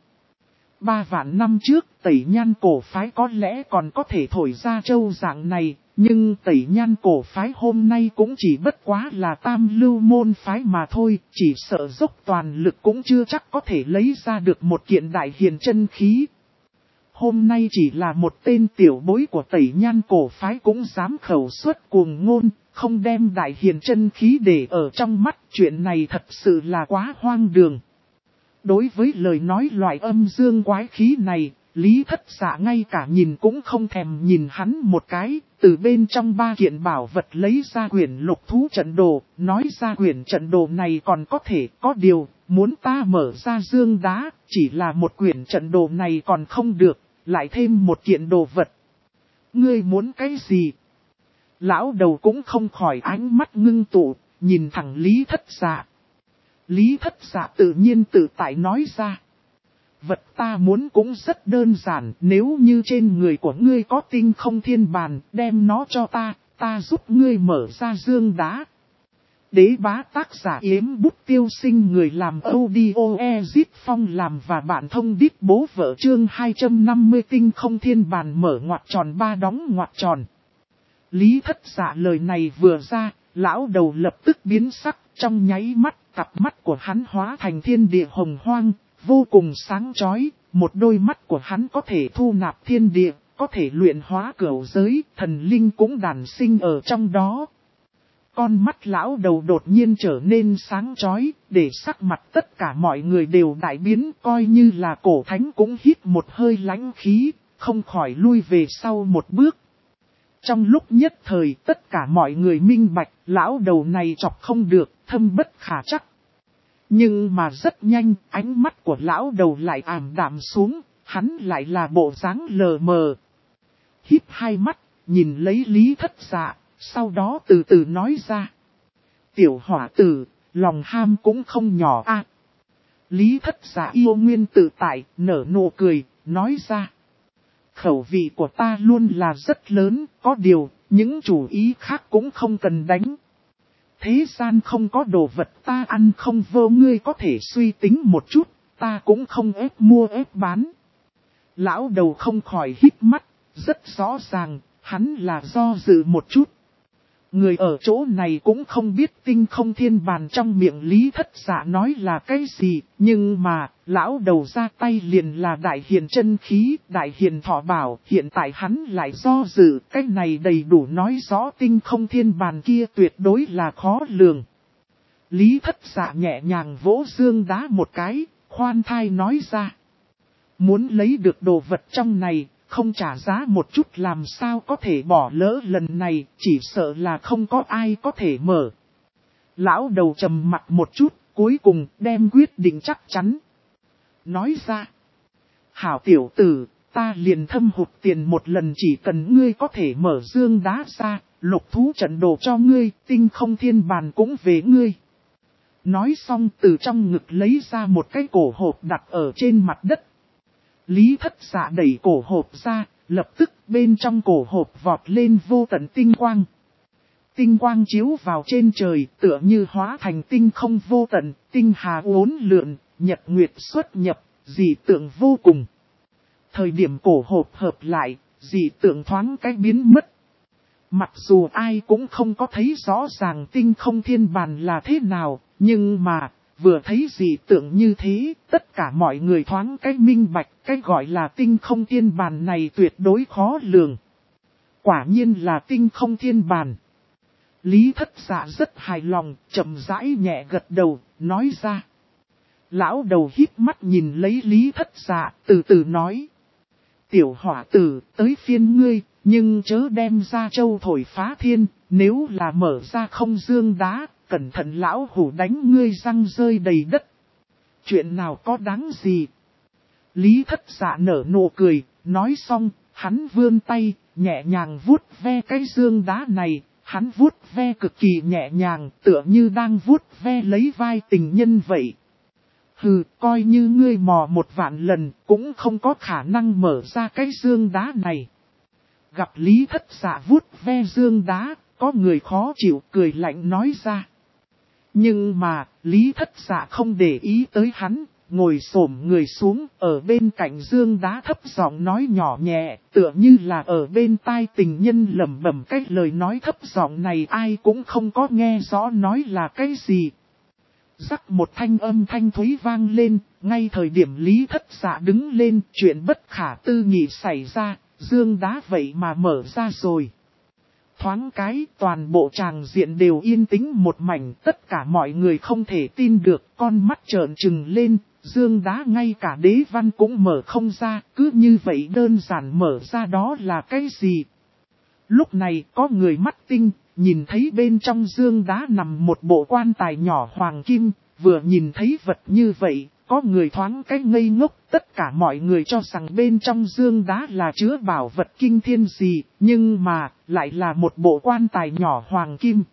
3 vạn năm trước, Tẩy Nhan cổ phái có lẽ còn có thể thổi Gia Châu dạng này. Nhưng Tẩy Nhan cổ phái hôm nay cũng chỉ bất quá là tam lưu môn phái mà thôi, chỉ sợ dốc toàn lực cũng chưa chắc có thể lấy ra được một kiện đại hiền chân khí. Hôm nay chỉ là một tên tiểu bối của Tẩy Nhan cổ phái cũng dám khẩu suất cuồng ngôn, không đem đại hiền chân khí để ở trong mắt, chuyện này thật sự là quá hoang đường. Đối với lời nói loại âm dương quái khí này, Lý Thất Dạ ngay cả nhìn cũng không thèm nhìn hắn một cái, từ bên trong 3 kiện bảo vật lấy ra quyển lục thú trận đồ, nói ra quyển trận đồ này còn có thể có điều, muốn ta mở ra dương đá, chỉ là một quyển trận đồ này còn không được, lại thêm một kiện đồ vật. Ngươi muốn cái gì? Lão đầu cũng không khỏi ánh mắt ngưng tụ, nhìn thẳng Lý Thất Dạ. Lý Thất Dạ tự nhiên tự tại nói ra. Vật ta muốn cũng rất đơn giản, nếu như trên người của ngươi có tinh không thiên bàn, đem nó cho ta giúp ngươi mở ra dương đá. Đế bá tác giả Yếm Bút Tiêu Sinh, người làm audio Ezit Phong làm và bạn thông đít bố vợ chương 250 tinh không thiên bàn mở ngoặc tròn 3 đóng ngoặc tròn. Lý Thất Dạ lời này vừa ra, lão đầu lập tức biến sắc, trong nháy mắt, cặp mắt của hắn hóa thành thiên địa hồng hoang. Vô cùng sáng chói, một đôi mắt của hắn có thể thu nạp thiên địa, có thể luyện hóa cửu giới, thần linh cũng đản sinh ở trong đó. Con mắt lão đầu đột nhiên trở nên sáng chói, để sắc mặt tất cả mọi người đều đại biến, coi như là cổ thánh cũng hít một hơi lãnh khí, không khỏi lui về sau một bước. Trong lúc nhất thời tất cả mọi người minh bạch, lão đầu này chọc không được, thâm bất khả trắc. Nhưng mà rất nhanh, ánh mắt của lão đầu lại ảm đạm xuống, hắn lại là bộ dáng lờ mờ. Híp hai mắt, nhìn lấy Lý Thất Dạ, sau đó từ từ nói ra. Tiểu hỏa tử, lòng ham cũng không nhỏ a. Lý Thất Dạ yêu nguyên tự tại, nở nụ cười, nói ra. Khẩu vị của ta luôn là rất lớn, có điều, những chủ ý khác cũng không cần đánh. Thế gian không có đồ vật ta ăn không vô, ngươi có thể suy tính một chút, ta cũng không ép mua ép bán. Lão đầu không khỏi hít mắt, rất rõ ràng, hắn là do dự một chút. Người ở chỗ này cũng không biết tinh không thiên bàn trong miệng Lý Thất Dạ nói là cái gì, nhưng mà, lão đầu ra tay liền là đại hiền chân khí, đại hiền thọ bảo, hiện tại hắn lại do dự, cái này đầy đủ nói rõ tinh không thiên bàn kia tuyệt đối là khó lường. Lý Thất Dạ nhẹ nhàng vỗ dương đá một cái, khoan thai nói ra. Muốn lấy được đồ vật trong này, không trả giá một chút làm sao có thể bỏ lỡ lần này, chỉ sợ là không có ai có thể mở. Lão đầu trầm mặt một chút, cuối cùng đem quyết định chắc chắn. Nói ra, hảo tiểu tử, ta liền thâm hụt tiền một lần, chỉ cần ngươi có thể mở dương đá ra, lục thú trận đồ cho ngươi, tinh không thiên bàn cũng về ngươi. Nói xong từ trong ngực lấy ra một cái cổ hộp đặt ở trên mặt đất. Lý Thất Dạ đẩy cổ hộp ra, lập tức bên trong cổ hộp vọt lên vô tận tinh quang. Tinh quang chiếu vào trên trời, tựa như hóa thành tinh không vô tận, tinh hà uốn lượn, nhật nguyệt xuất nhập, dị tượng vô cùng. Thời điểm cổ hộp hợp lại, dị tượng thoáng cái biến mất. Mặc dù ai cũng không có thấy rõ ràng tinh không thiên bàn là thế nào, nhưng mà, vừa thấy dị tượng như thế, tất cả mọi người thoáng cái minh bạch, cái gọi là tinh không thiên bàn này tuyệt đối khó lường. Quả nhiên là tinh không thiên bàn. Lý Thất Dạ rất hài lòng, chậm rãi nhẹ gật đầu, nói ra. Lão đầu híp mắt nhìn lấy Lý Thất Dạ, từ từ nói. Tiểu hỏa tử, tới phiên ngươi, nhưng chớ đem ra châu thổi phá thiên, nếu là mở ra không dương đá, cẩn thận lão hủ đánh ngươi răng rơi đầy đất. Chuyện nào có đáng gì? Lý Thất Dạ nở nụ cười, nói xong, hắn vươn tay, nhẹ nhàng vuốt ve cái dương đá này, hắn vuốt ve cực kỳ nhẹ nhàng, tựa như đang vuốt ve lấy vai tình nhân vậy. Hừ, coi như ngươi mò 1.000.000 lần, cũng không có khả năng mở ra cái dương đá này. Gặp Lý Thất Dạ vuốt ve dương đá, có người khó chịu cười lạnh nói ra. Nhưng mà, Lý Thất Dạ không để ý tới hắn, ngồi xổm người xuống, ở bên cạnh dương đá thấp giọng nói nhỏ nhẹ, tựa như là ở bên tai tình nhân lẩm bẩm cái lời nói thấp giọng này ai cũng không có nghe rõ nói là cái gì. Rắc một thanh âm thanh thúy vang lên, ngay thời điểm Lý Thất Dạ đứng lên, chuyện bất khả tư nghị xảy ra, dương đá vậy mà mở ra rồi. Thoáng cái, toàn bộ tràng diện đều yên tĩnh một mảnh, tất cả mọi người không thể tin được, con mắt trợn trừng lên, dương đá ngay cả đế văn cũng mở không ra, cứ như vậy đơn giản mở ra đó là cái gì? Lúc này có người mắt tinh, nhìn thấy bên trong dương đá nằm một bộ quan tài nhỏ hoàng kim, vừa nhìn thấy vật như vậy, có người thoáng cái ngây ngốc, tất cả mọi người cho rằng bên trong dương đá là chứa bảo vật kinh thiên gì, nhưng mà, lại là một bộ quan tài nhỏ hoàng kim.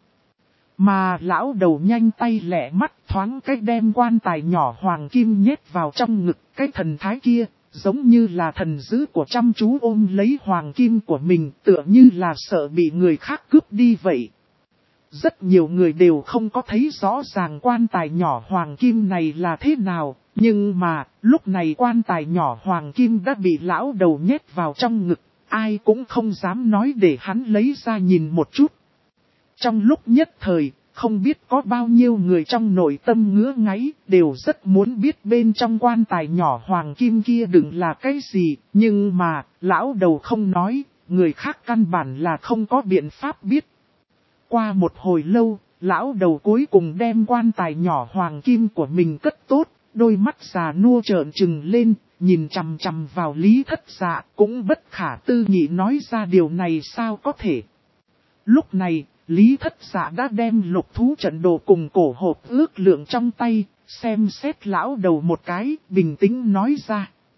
Mà lão đầu nhanh tay lẹ mắt thoáng cái đem quan tài nhỏ hoàng kim nhét vào trong ngực cái thần thái kia, giống như là thần dữ của chăm chú ôm lấy hoàng kim của mình, tựa như là sợ bị người khác cướp đi vậy. Rất nhiều người đều không có thấy rõ ràng quan tài nhỏ hoàng kim này là thế nào, nhưng mà, lúc này quan tài nhỏ hoàng kim đã bị lão đầu nhét vào trong ngực, ai cũng không dám nói để hắn lấy ra nhìn một chút. Trong lúc nhất thời, không biết có bao nhiêu người trong nội tâm ngứa ngáy, đều rất muốn biết bên trong quan tài nhỏ hoàng kim kia đựng là cái gì, nhưng mà, lão đầu không nói, người khác căn bản là không có biện pháp biết. Qua một hồi lâu, lão đầu cuối cùng đem quan tài nhỏ hoàng kim của mình cất tốt, đôi mắt già nua trợn trừng lên, nhìn chằm chằm vào Lý Thất Dạ, cũng bất khả tư nghị nói ra điều này sao có thể. Lúc này, Lý Thất Dạ đã đem lục thú trận đồ cùng cổ hộp ước lượng trong tay, xem xét lão đầu một cái, bình tĩnh nói ra.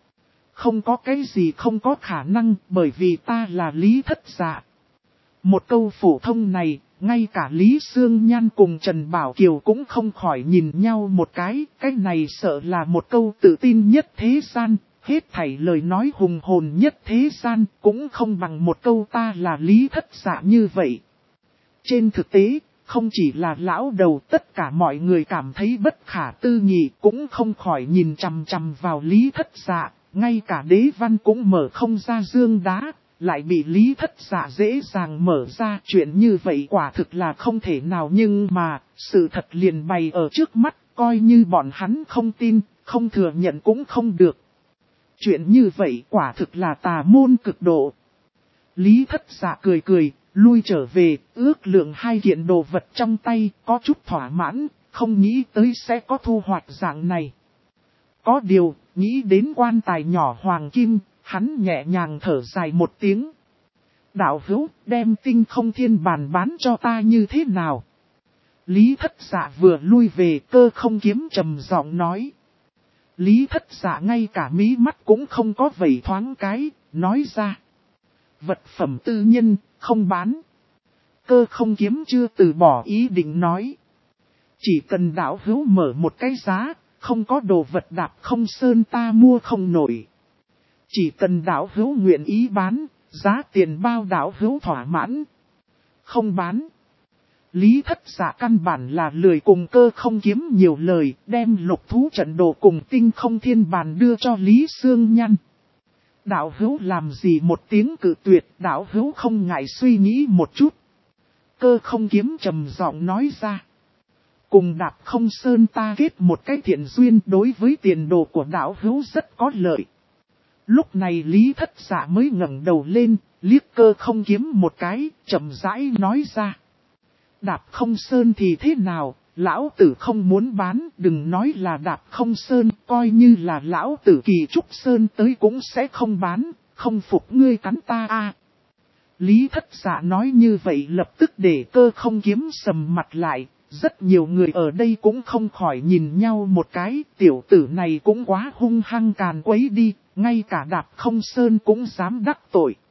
Không có cái gì không có khả năng, bởi vì ta là Lý Thất Dạ. Một câu phổ thông này, ngay cả Lý Sương Nhan cùng Trần Bảo Kiều cũng không khỏi nhìn nhau một cái này sợ là một câu tự tin nhất thế gian, hết thảy lời nói hùng hồn nhất thế gian, cũng không bằng một câu ta là Lý Thất Dạ như vậy. Trên thực tế, không chỉ là lão đầu, tất cả mọi người cảm thấy bất khả tư nghị, cũng không khỏi nhìn chằm chằm vào Lý Thất Dạ, ngay cả Đế Văn cũng mở không ra dương đá, lại bị Lý Thất Dạ dễ dàng mở ra. Chuyện như vậy quả thực là không thể nào, nhưng mà, sự thật liền bày ở trước mắt, coi như bọn hắn không tin, không thừa nhận cũng không được. Chuyện như vậy quả thực là tà môn cực độ. Lý Thất Dạ cười cười, lui trở về, ước lượng 2 kiện đồ vật trong tay, có chút thỏa mãn, không nghĩ tới sẽ có thu hoạch dạng này. Có điều, nghĩ đến quan tài nhỏ hoàng kim, hắn nhẹ nhàng thở dài một tiếng. Đạo hữu, đem Tinh Không Thiên Bàn bán cho ta như thế nào? Lý Thất Dạ vừa lui về, Cơ Không Kiếm trầm giọng nói. Lý Thất Dạ ngay cả mí mắt cũng không có vẩy thoáng cái, nói ra. Vật phẩm tư nhân, không bán. Cơ Không Kiếm chưa từ bỏ ý định nói. Chỉ cần đạo hữu mở một cái giá, không có đồ vật Đạp Không Sơn ta mua không nổi. Chỉ cần đạo hữu nguyện ý bán, giá tiền bao đạo hữu thỏa mãn. Không bán. Lý Thất Dạ căn bản là lười cùng Cơ Không Kiếm nhiều lời, đem Lục Thú Trận Đồ cùng Tinh Không Thiên Bàn đưa cho Lý Sương Nhan. Đạo hữu làm gì một tiếng cự tuyệt, đạo hữu không ngại suy nghĩ một chút. Cơ Không Kiếm trầm giọng nói ra. Cùng Đạp Không Sơn ta kết một cái thiện duyên, đối với tiền đồ của đạo hữu rất có lợi. Lúc này Lý Thất Dạ mới ngẩng đầu lên, liếc Cơ Không Kiếm một cái, chậm rãi nói ra. Đạp Không Sơn thì thế nào, lão tử không muốn bán, đừng nói là Đạp Không Sơn, coi như là lão tử Kỳ Trúc Sơn tới cũng sẽ không bán, không phục ngươi cắn ta a. Lý Thất Dạ nói như vậy lập tức để Cơ Không Kiếm sầm mặt lại, rất nhiều người ở đây cũng không khỏi nhìn nhau một cái, tiểu tử này cũng quá hung hăng càn quấy đi, ngay cả Đạp Không Sơn cũng dám đắc tội.